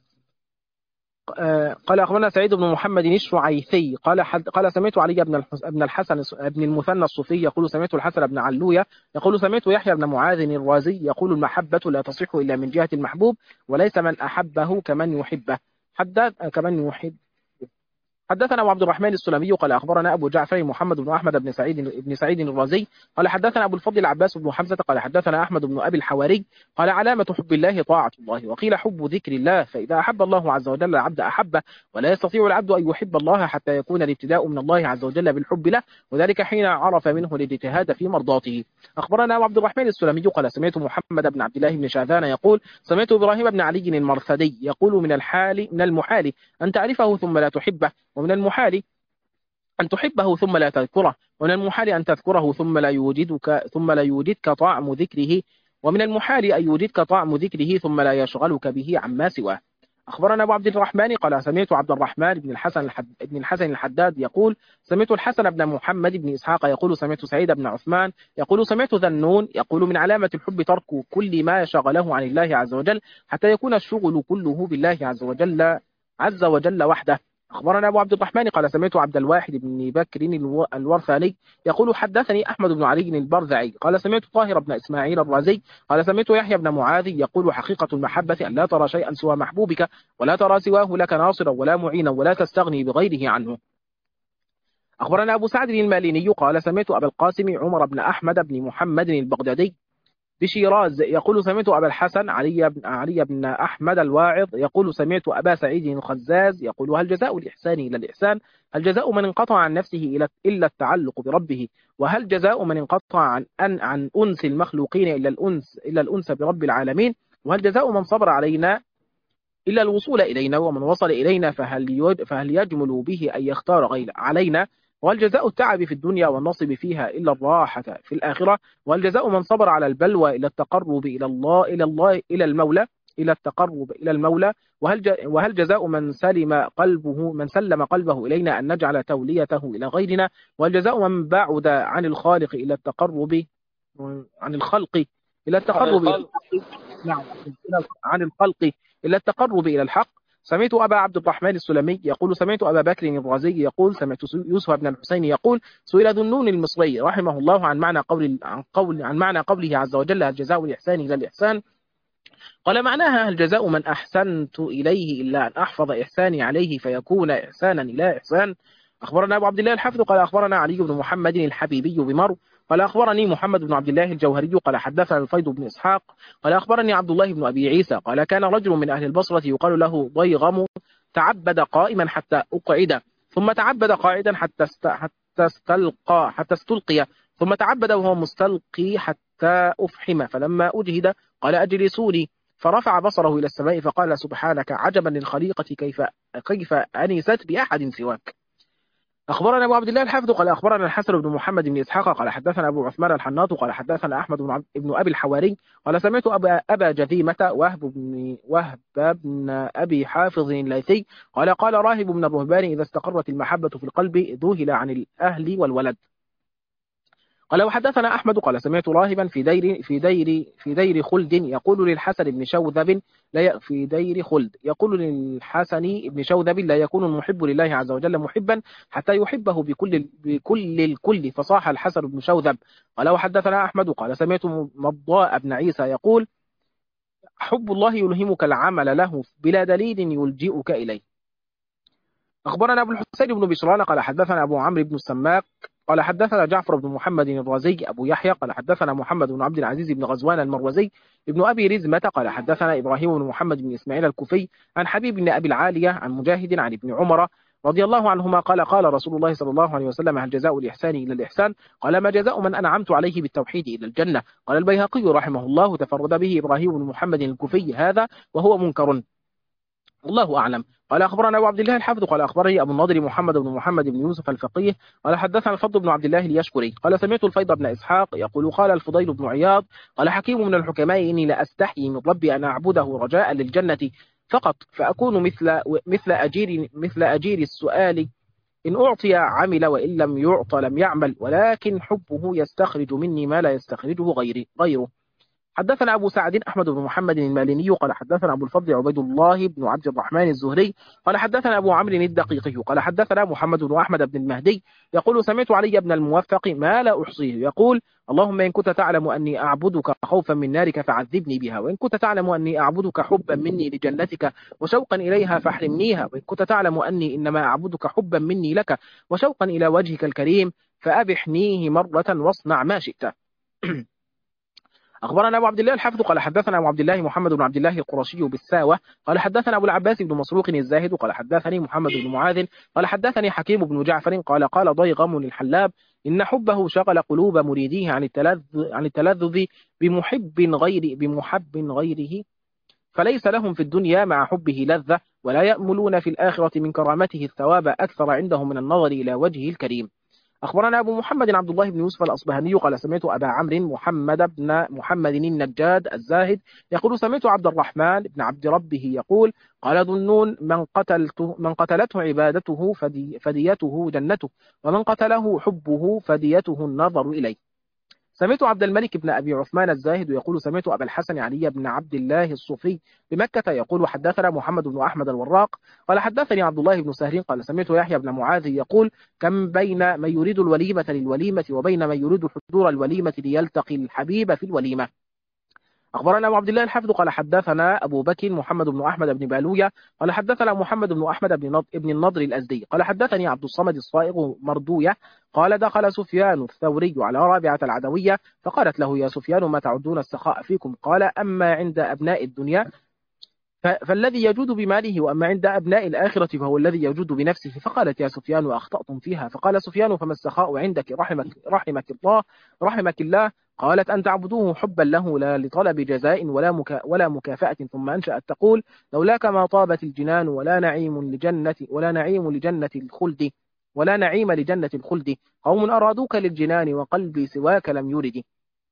قال أخبرنا سعيد بن محمد الشعيثي قال سمعت علي بن الحسن بن المثنى الصوفي يقول سمعت الحسن بن علوية يقول سمعت يحيى بن معاذ الرازي يقول المحبة لا تصح إلا من جهة المحبوب، وليس من أحبه كمن يحبه. كمن يحب. حدثنا أبو عبد الرحمن السلمي قال أخبرنا أبو جعفر محمد بن أحمد بن سعيد الرازي قال حدثنا أبو الفضل العباس بن حمزة قال حدثنا أحمد بن أبي الحواري قال علامة حب الله طاعة الله، وقيل حب ذكر الله، فإذا أحب الله عز وجل العبد أحبه، ولا يستطيع العبد أن يحب الله حتى يكون الابتداء من الله عز وجل بالحب له، وذلك حين عرف منه الاجتهاد في مرضاته. أخبرنا أبو عبد الرحمن السلمي قال سمعت محمد بن عبد الله بن شاذان يقول سمعت إبراهيم بن علي المرثدي يقول من المحال أن تعرفه ثم لا تحبه، ومن المحال أن تحبه ثم لا تذكره، ومن المحال أن تذكره ثم لا يوجدك طعم ذكره، ومن المحال أن يوجدك طعم ذكره ثم لا يشغلك به عما سواه. أخبرنا أبو عبد الرحمن قال سمعت عبد الرحمن بن الحسن الحداد يقول سمعت الحسن بن محمد بن إسحاق يقول سمعت سعيد بن عثمان يقول سمعت ذنون يقول من علامة الحب ترك كل ما شغله عن الله عز وجل، حتى يكون الشغل كله بالله عز وجل وحده. أخبرنا أبو عبد الرحمن قال سمعت عبد الواحد بن بكر الورثاني يقول حدثني أحمد بن علي البرزعي قال سمعت طاهر بن إسماعيل الرازي قال سمعت يحيى بن معاذ يقول حقيقة المحبة أن لا ترى شيئا سوى محبوبك، ولا ترى سواه لك ناصرا ولا معينا، ولا تستغني بغيره عنه. أخبرنا أبو سعد الماليني قال سمعت أبا القاسم عمر بن أحمد بن محمد البغدادي بشيراز يقول سمعت أبا الحسن علي بن أحمد الواعظ يقول سمعت أبا سعيد الخزاز يقول هل جزاء الإحسان إلى الإحسان؟ هل جزاء من انقطع عن نفسه إلا التعلق بربه؟ وهل جزاء من انقطع عن أنس المخلوقين إلا الأنس برب العالمين؟ وهل جزاء من صبر علينا إلا الوصول إلينا؟ ومن وصل إلينا فهل يجمل به أن يختار علينا؟ وهل جزاء التعب في الدنيا والنصب فيها إلا الراحة في الآخرة؟ وهل جزاء من صبر على البلوى إلى التقرب إلى المولى إلى التقرب إلى المولى؟ وهل جزاء من سلم قلبه إلينا أن نجعل توليته إلى غيرنا؟ وهل جزاء من بعد عن الخالق إلى التقرب عن الخلق إلى التقرب نعم عن الخلق إلى التقرب إلى الحق؟ سمعت أبا عبد الرحمن السلمي يقول سمعت أبا بكر الرازي يقول سمعت يوسف بن الحسين يقول سئل ذنون المصري رحمه الله عن معنى قوله عز وجل هل جزاء الإحسان إلى الإحسان؟ قال معناها هل جزاء من أحسنت إليه إلا أن أحفظ إحساني عليه فيكون إحسانا إلى إحسان؟ أخبرنا أبو عبد الله الحافظ قال أخبرنا علي بن محمد الحبيبي بمرو قال أخبرني محمد بن عبد الله الجوهري قال حدثنا الفيض بن إسحاق قال أخبرني عبد الله بن أبي عيسى قال كان رجل من أهل البصرة يقال له ضيغم تعبد قائما حتى أقعد، ثم تعبد قاعدا حتى استلقي، ثم تعبد وهو مستلقي حتى أفحم، فلما أجهد قال أجلسوني، فرفع بصره إلى السماء فقال سبحانك عجبا للخليقة كيف أنست بأحد سواك. أخبرنا أبو عبد الله الحافظ قال أخبرنا الحسن بن محمد بن إسحاق قال حدثنا أبو عثمان الحناط قال حدثنا أحمد بن أبي الحواري قال سمعت أبا جذيمة وهب بن أبي حافظ الليثي قال قال راهب من الرهبان إذا استقرت المحبة في القلب ذهل عن الأهل والولد. قال وحدثنا أحمد قال سمعت راهبا في دير خلد يقول للحسن بن شوذب في دير خلد يقول للحسن بن شوذب لا يكون المحب لله عز وجل محبا حتى يحبه بكل الكل، فصاح الحسن بن شوذب. قال وحدثنا أحمد قال سمعت مضاء بن عيسى يقول حب الله يلهمك العمل له بلا دليل يلجئك إليه. أخبرنا أبو الحسين بن بشران قال حدثنا أبو عمرو بن السماك قال حدثنا جعفر بن محمد الرازي أبو يحيى قال حدثنا محمد بن عبد العزيز بن غزوان المروزي ابن أبي رزمة قال حدثنا إبراهيم بن محمد بن إسماعيل الكوفي عن حبيب بن أبي العالية عن مجاهد عن ابن عمر رضي الله عنهما قال قال رسول الله صلى الله عليه وسلم: هل جزاء الإحسان إلا الإحسان؟ قال: ما جزاء من أنعمت عليه بالتوحيد إلى الجنة. قال البيهقي رحمه الله: تفرد به إبراهيم بن محمد الكوفي هذا وهو منكر، الله أعلم. قال أخبرنا أبو عبد الله الحافظ قال أخبرني أبو النضر محمد بن محمد بن يوسف الفقيه قال حدثنا الفضل بن عبد الله اليشكري قال سمعت الفيض بن إسحاق يقول قال الفضيل بن عياض قال حكيم من الحكماء: إني لأستحيي من ربي أن أعبده رجاء للجنة فقط، فأكون مثل أجير السؤال، إن أعطي عمل وإن لم يعط لم يعمل، ولكن حبه يستخرج مني ما لا يستخرجه غيره. حدثنا أبو سعد أحمد بن محمد الماليني قال حدثنا أبو الفضل عبيد الله بن عبد الرحمن الزهري قال حدثنا أبو عمرو الدقيقي قال حدثنا محمد بن أحمد بن المهدي يقول سمعت علي بن الموفق ما لا أحصيه يقول: اللهم إن كنت تعلم أني أعبدك خوفا من نارك فعذبني بها، وإن كنت تعلم أني أعبدك حبا مني لجنتك وشوقا إليها فاحرمنيها، وإن كنت تعلم أني إنما أعبدك حبا مني لك وشوقا إلى وجهك الكريم فأبحنيه مرة واصنع ما شئت. أخبرنا أبو عبد الله الحافظ قال حدثنا أبو عبد الله محمد بن عبد الله القرشي بالساوة قال حدثنا أبو العباس بن مسروق الزاهد قال حدثني محمد بن معاذ قال حدثني حكيم بن جعفر قال ضيغم الحلاب: إن حبه شغل قلوب مريديه عن التلذذ بمحب غيره، فليس لهم في الدنيا مع حبه لذة، ولا يأملون في الآخرة من كرامته الثواب أكثر عندهم من النظر إلى وجهه الكريم. أخبرنا أبو محمد عبد الله بن يوسف الأصبهاني قال سمعت أبا عمرو محمد النجاد الزاهد يقول سمعت عبد الرحمن بن عبد ربه يقول: قال ذنون: من قتلته عبادته فديته جنته، ومن قتله حبه فديته النظر إليه. سمعت عبد الملك بن أبي عثمان الزاهد يقول سمعت أبا الحسن علي بن عبد الله الصوفي بمكة يقول حدثنا محمد بن أحمد الوراق قال حدثني عبد الله بن سهرين قال سمعت يحيى بن معاذ يقول: كم بين من يريد الوليمة للوليمة وبين من يريد حضور الوليمة ليلتقي الحبيب في الوليمة. أخبرنا أبو عبد الله الحافظ قال حدثنا أبو بكر محمد بن أحمد بن بالوية قال حدثنا محمد بن أحمد بن النضر الأزدي قال حدثني عبد الصمد الصائغ مردوية قال دخل سفيان الثوري على رابعة العدوية فقالت له: يا سفيان ما تعدون السخاء فيكم؟ قال: أما عند أبناء الدنيا فالذي يجود بماله، وأما عند أبناء الآخرة فهو الذي يجود بنفسه. فقالت: يا سفيان أخطأتم فيها. فقال سفيان: فما السخاء عندك رحمك الله؟ قالت: أن تعبدوه حبا له لا لطلب جزاء ولا مكافأة. ثم أنشأت تقول: لولاك ما طابت الجنان ولا نعيم لجنة الخلد قوم أرادوك للجنان وقلبي سواك لم يرد.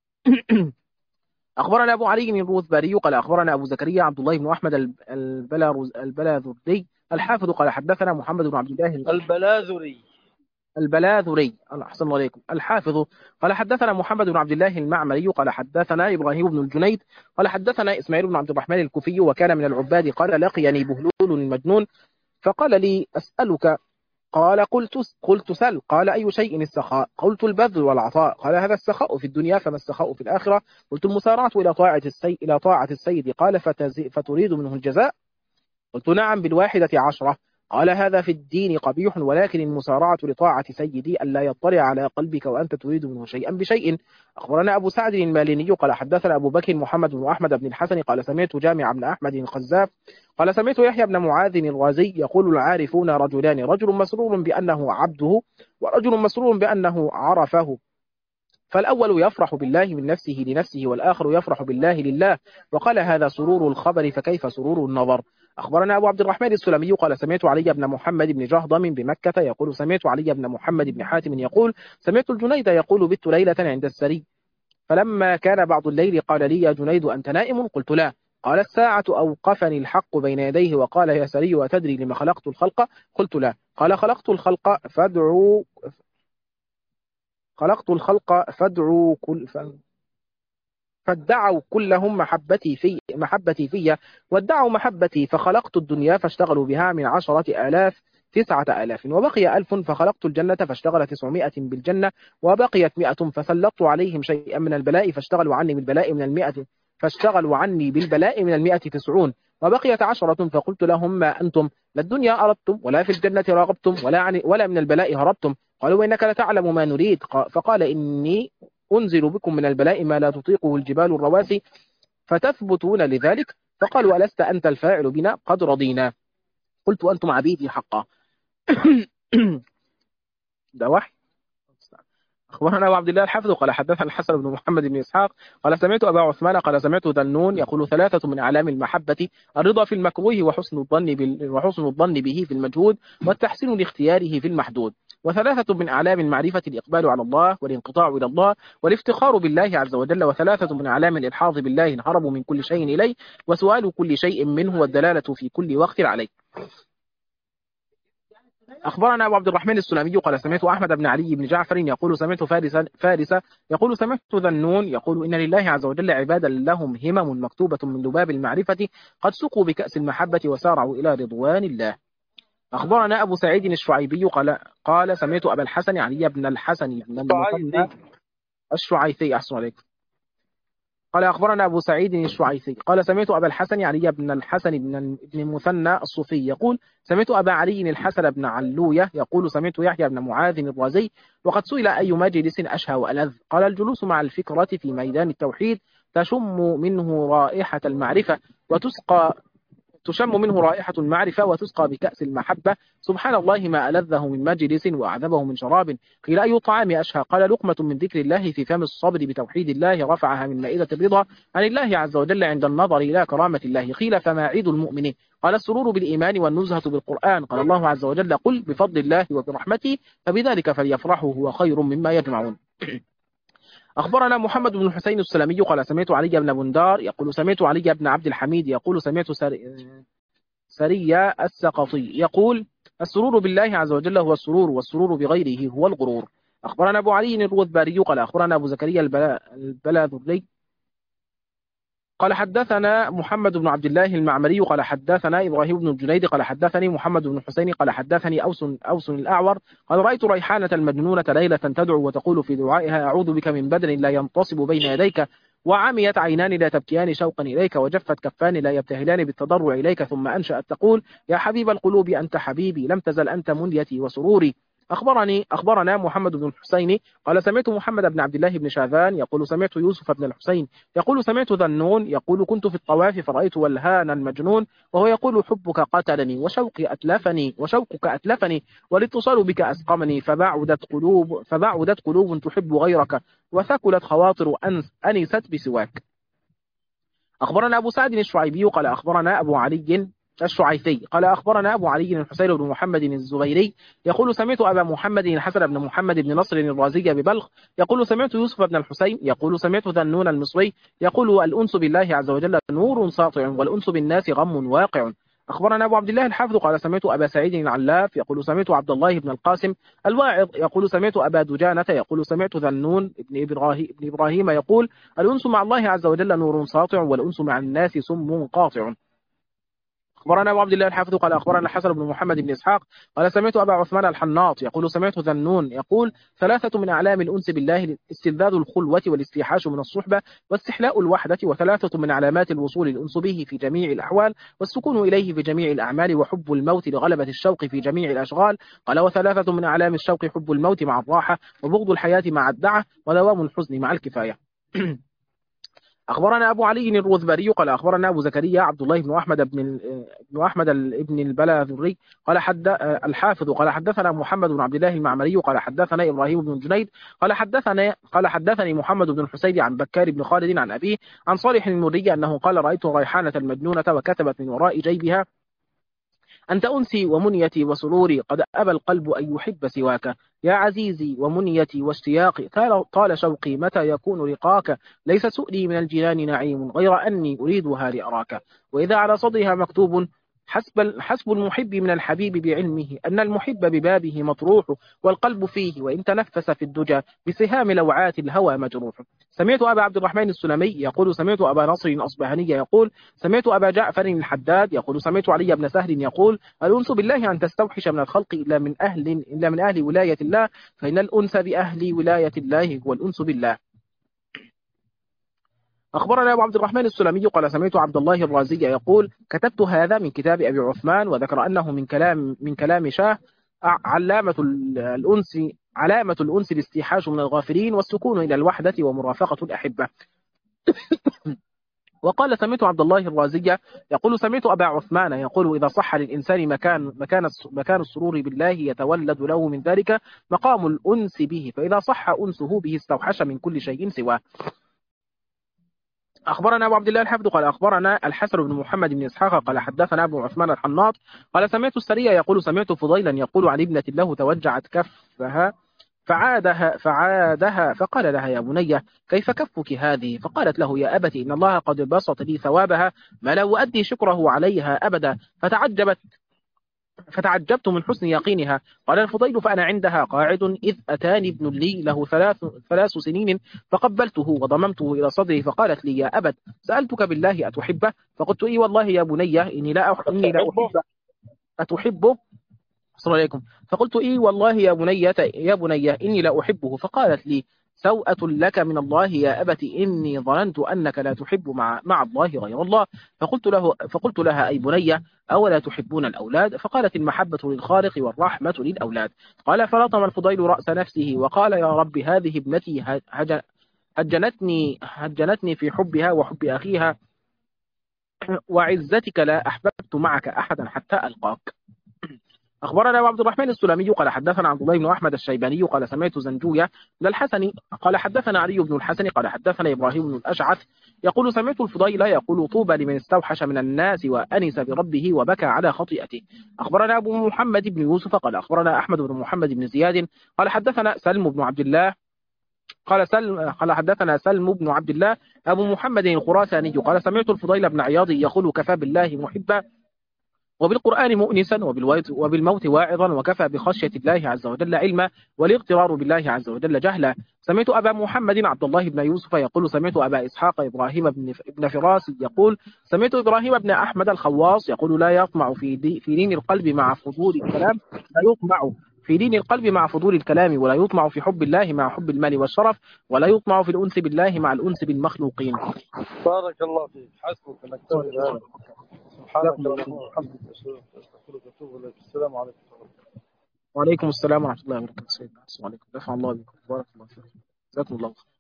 أخبرنا أبو علي الروذباري قال أخبرنا أبو زكريا عبد الله بن أحمد البلاذري الحافظ قال حدثنا محمد بن عبد الله البلاذري أحسن الله عليكم الحافظ قال حدثنا محمد بن عبد الله المعمري قال حدثنا إبراهيم بن الجنيد قال حدثنا إسماعيل بن عبد الرحمن الكوفي وكان من العباد قال: لقيني بهلول المجنون فقال لي: أسألك. قال: قلت سل. قال: أي شيء السخاء؟ قلت: البذل والعطاء. قال: هذا السخاء في الدنيا، فما السخاء في الآخرة؟ قلت: المسارعة إلى طاعة السيد. قال: فتريد منه الجزاء؟ قلت: نعم، 11. قال: هذا في الدين قبيح، ولكن المسارعة لطاعة سيدي ألا يطلع على قلبك وأنت تريد منه شيئا بشيء. أخبرنا أبو سعد الماليني قال حدثنا أبو بكر محمد بن أحمد بن الحسن قال سمعت جامع بن أحمد الخزاف قال سمعت يحيى بن معاذ الغازي يقول: العارفون رجلان، رجل مسرور بأنه عبده ورجل مسرور بأنه عرفه، فالأول يفرح بالله من نفسه لنفسه، والآخر يفرح بالله لله. وقال: هذا سرور الخبر، فكيف سرور النظر؟ أخبرنا أبو عبد الرحمن السلمي قال سمعت علي بن محمد بن جهضم بمكة يقول سمعت علي بن محمد بن حاتم يقول سمعت الجنيد يقول: بت ليلة عند السري، فلما كان بعض الليل قال لي: يا جنيد أنت نائم؟ قلت: لا. قال: الساعة أوقفني الحق بين يديه وقال: يا سري وتدري لما خلقت الخلق؟ قلت: لا. قال: خلقت الخلق فادعوا كلهم محبتي في وادعوا محبتي، فخلقت الدنيا فاشتغلوا بها من 10,000 9,000، وبقي 1000 فخلقت الجنة فاشتغل 900 بالجنة، وبقيت 100 فسلطت عليهم شيئا من البلاء فاشتغلوا عني بالبلاء من 100 90، وبقيت 10 فقلت لهم: ما أنتم لا الدنيا أردتم ولا في الجنة راغبتم ولا من البلاء هربتم. قالوا وإنك لتعلم ما نريد. فقال إني أنزل بكم من البلاء ما لا تطيقه الجبال الرواسي فتثبتون لذلك. فقالوا ألست أنت الفاعل بنا؟ قد رضينا. قلت أنتم عبيدي حقا. ده وحي. أخبرنا أبو عبد الله الحافظ قال حدثنا الحسن بن محمد بن إسحاق قال سمعت أبا عثمان قال سمعت ذنون يقول ثلاثة من أعلام المحبة الرضا في المكروه وحسن الظن به في المجهود والتحسين لاختياره في المحدود. وثلاثة من أعلام المعرفة الإقبال على الله والانقطاع إلى الله والافتخار بالله عز وجل. وثلاثة من أعلام الإلحاظ بالله الهرب من كل شيء إليه وسؤال كل شيء منه والدلالة في كل وقت عليه. أخبرنا أبو عبد الرحمن السلمي قال سمعت أحمد بن علي بن جعفر يقول سمعت فارس يقول سمعت ذنون يقول إن لله عز وجل عبادا لهم همم مكتوبة من لباب المعرفة قد سقوا بكأس المحبة وسارعوا إلى رضوان الله. أخبرنا أبو سعيد الشعيبي قال سمعت أبا الحسن علي بن الحسن بن المثنى الشعيثي أحسن عليكم. قال أخبرنا أبو سعيد الشعيثي قال سمعت أبا الحسن علي بن الحسن بن المثنى الصوفي يقول سمعت أبا علي الحسن بن علوية يقول سمعت يحيى بن معاذ الرازي وقد سئل أي مجلس أشهى وألذ قال الجلوس مع الفكرة في ميدان التوحيد تشم منه رائحة المعرفة وتسقى بكأس المحبة. سبحان الله ما ألذه من مجلس وأعذبه من شراب. قيل أي الطعام أشهى قال لقمة من ذكر الله في فم الصبر بتوحيد الله رفعها من مائدة الرضا عن الله عز وجل عند النظر إلى كرامة الله. قيل فما عيد المؤمن قال السرور بالإيمان والنزهة بالقرآن. قال الله عز وجل قل بفضل الله وبرحمته فبذلك فليفرحوا هو خير مما يجمعون. أخبرنا محمد بن الحسين السلمي قال سمعت علي بن بندار يقول سمعت علي بن عبد الحميد يقول سمعت سريا السقطي يقول السرور بالله عز وجل هو السرور والسرور بغيره هو الغرور. أخبرنا أبو علي الروذباري قال أخبرنا أبو زكريا البلاذري قال حدثنا محمد بن عبد الله المعمري قال حدثنا إبراهيم بن الجنيد قال حدثني محمد بن الحسين قال حدثني أوس الأعور قال رأيت ريحانة المجنونة ليلة تدعو وتقول في دعائها أعوذ بك من بدن لا ينتصب بين يديك وعميت عينان لا تبكيان شوقا إليك وجفت كفان لا يبتهلان بالتضرع إليك ثم أنشأت تقول يا حبيب القلوب أنت حبيبي لم تزل أنت منيتي وسروري. أخبرنا محمد بن الحسين قال سمعت محمد بن عبد الله بن شاذان يقول سمعت يوسف بن الحسين يقول سمعت ذنون يقول كنت في الطواف فرأيت ولهان المجنون وهو يقول حبك قتلني وشوقك أتلفني والاتصال بك أسقمني فبعدت قلوب تحب غيرك وثقلت خواطر أنست بسواك. أخبرنا أبو سعد الشعيبي قال أخبرنا أبو علي الشعيثي قال أخبرنا أبو علي الحسين بن محمد الزبيري يقول سمعت أبا محمد الحسن بن محمد بن نصر الرازي ببلخ يقول سمعت يوسف بن الحسين يقول سمعت ذنون المصري يقول الأنس بالله عز وجل نور ساطع والأنس بالناس غم واقع. أخبرنا أبو عبد الله الحافظ قال سمعت أبا سعيد العلاف يقول سمعت عبد الله بن القاسم الواعظ يقول سمعت أبا دجانة يقول سمعت ذنون ابن إبراهيم يقول الأنس مع الله عز وجل نور ساطع والأنس مع الناس سم قاطع. أخبرنا أبو عبد الله الحافظ قال أخبرنا الحسن بن محمد بن إسحاق قال سمعت أبا عثمان الحناط يقول سمعت ذنون يقول ثلاثة من أعلام الأنس بالله استلذاذ الخلوة والاستيحاش من الصحبة واستحلاء الوحدة وثلاثة من علامات الوصول الأنس به في جميع الأحوال والسكون إليه في جميع الأعمال وحب الموت لغلبة الشوق في جميع الأشغال. قال وثلاثة من أعلام الشوق حب الموت مع الراحة وبغض الحياة مع الدعة ودوام الحزن مع الكفاية. أخبرنا أبو علي الروذباري قال أخبرنا أبو زكريا عبد الله بن أحمد بن البلاذري قال الحافظ قال حدثنا محمد بن عبد الله المعمري قال حدثنا إبراهيم بن الجنيد قال حدثني محمد بن الحسين عن بكار بن خالد عن أبيه عن صالح المري أنه قال رأيت ريحانة المجنونة وكتبت من وراء جيبها أنت أنسي ومنيتي وسروري قد أبى القلب أن يحب سواك يا عزيزي ومنيتي واشتياقي طال شوقي متى يكون لقاك ليس سؤلي من الجنان نعيم غير أني أريدها لأراك. وإذا على صدرها مكتوب حسب المحب من الحبيب بعلمه أن المحب ببابه مطروح والقلب فيه وإن تنفس في الدجى بسهام لوعات الهوى مجروح. سمعت أبا عبد الرحمن السلمي يقول سمعت أبا نصر الأصبهاني يقول سمعت أبا جعفر الحداد يقول سمعت علي بن سهل يقول الأنس بالله أن تستوحش من الخلق إلا من أهل ولاية الله فإن الأنس بأهل ولاية الله هو الأنس بالله. أخبرنا أبو عبد الرحمن السلمي قال سمعت عبد الله الرازي يقول كتبت هذا من كتاب أبي عثمان، وذكر أنه من كلام شاه علامة الأنس الاستيحاش من الغافلين والسكون إلى الوحدة ومرافقة الأحبة. وقال سمعت عبد الله الرازي يقول سمعت أبا عثمان يقول إذا صح للإنسان مكان السرور بالله يتولد له من ذلك مقام الأنس به، فإذا صح أنسه به استوحش من كل شيء سواه. أخبرنا أبو عبد الله الحافظ قال أخبرنا الحسن بن محمد بن إسحاق قال حدثنا أبو عثمان الحناط قال سمعت السرية يقول سمعت فضيلا يقول عن ابنة له توجعت كفها فعادها فقال لها يا بني كيف كفك هذه؟ فقالت له يا أبت إن الله قد بسط لي ثوابها ما لا أؤدي شكره عليها أبدا. فتعجبت من حسن يقينها. قال الفضيل فأنا عندها قاعد إذ أتاني ابن لي له 3 سنين فقبلته وضممته إلى صدري فقالت لي يا أبت سألتك بالله أتحبه؟ فقلت إي والله يا بني إني لا أحبه. أتحبه؟ السلام عليكم. فقلت إي والله يا بني إني لا أحبه. فقالت لي سوءة لك من الله يا أبت إني ظننت أنك لا تحب مع الله غير الله. فقلت لها أي بني أولا تحبون الأولاد؟ فقالت المحبة للخالق والرحمة للأولاد. قال فلطم الفضيل رأس نفسه وقال يا رب هذه ابنتي هجنتني في حبها وحب أخيها، وعزتك لا أحببت معك أحدا حتى ألقاك. أخبرنا أبو عبد الرحمن السلمي قال حدثنا عبد الله بن أحمد الشيباني قال سمعت زنجوية من الحسن قال حدثنا علي بن الحسن قال حدثنا إبراهيم بن الأشعث يقول سمعت الفضيل يقول طوبى لمن استوحش من الناس وأنس بربه وبكى على خطيئته. أخبرنا أبو محمد بن يوسف قال أخبرنا أحمد بن محمد بن زياد قال حدثنا سلم بن عبد الله قال حدثنا سلم بن عبد الله أبو محمد الخراساني قال سمعت الفضيل بن عياض يقول كفى بالله محبا وبالقرآن مؤنسا وبالموت واعظا وكفى بخشية الله عز وجل علما والاغترار بالله عز وجل جهلا. سمعت أبا محمد عبد الله بن يوسف يقول سمعت أبا إسحاق إبراهيم بن فراس يقول سمعت إبراهيم بن أحمد الخواص يقول لا يطمع في دين القلب مع فضول الكلام ولا يطمع في حب الله مع حب المال والشرف ولا يطمع في الأنس بالله مع الأنس بالمخلوقين. بارك الله فيك. حسبك انك تقول هذا. سبحانك اللهم وبحمدك استغفرك واتوب اليك. السلام عليكم. وعليكم السلام ورحمة الله وبركاته. السلام عليكم. نفع الله بكم. بارك الله فيكم. جزاكم الله خير.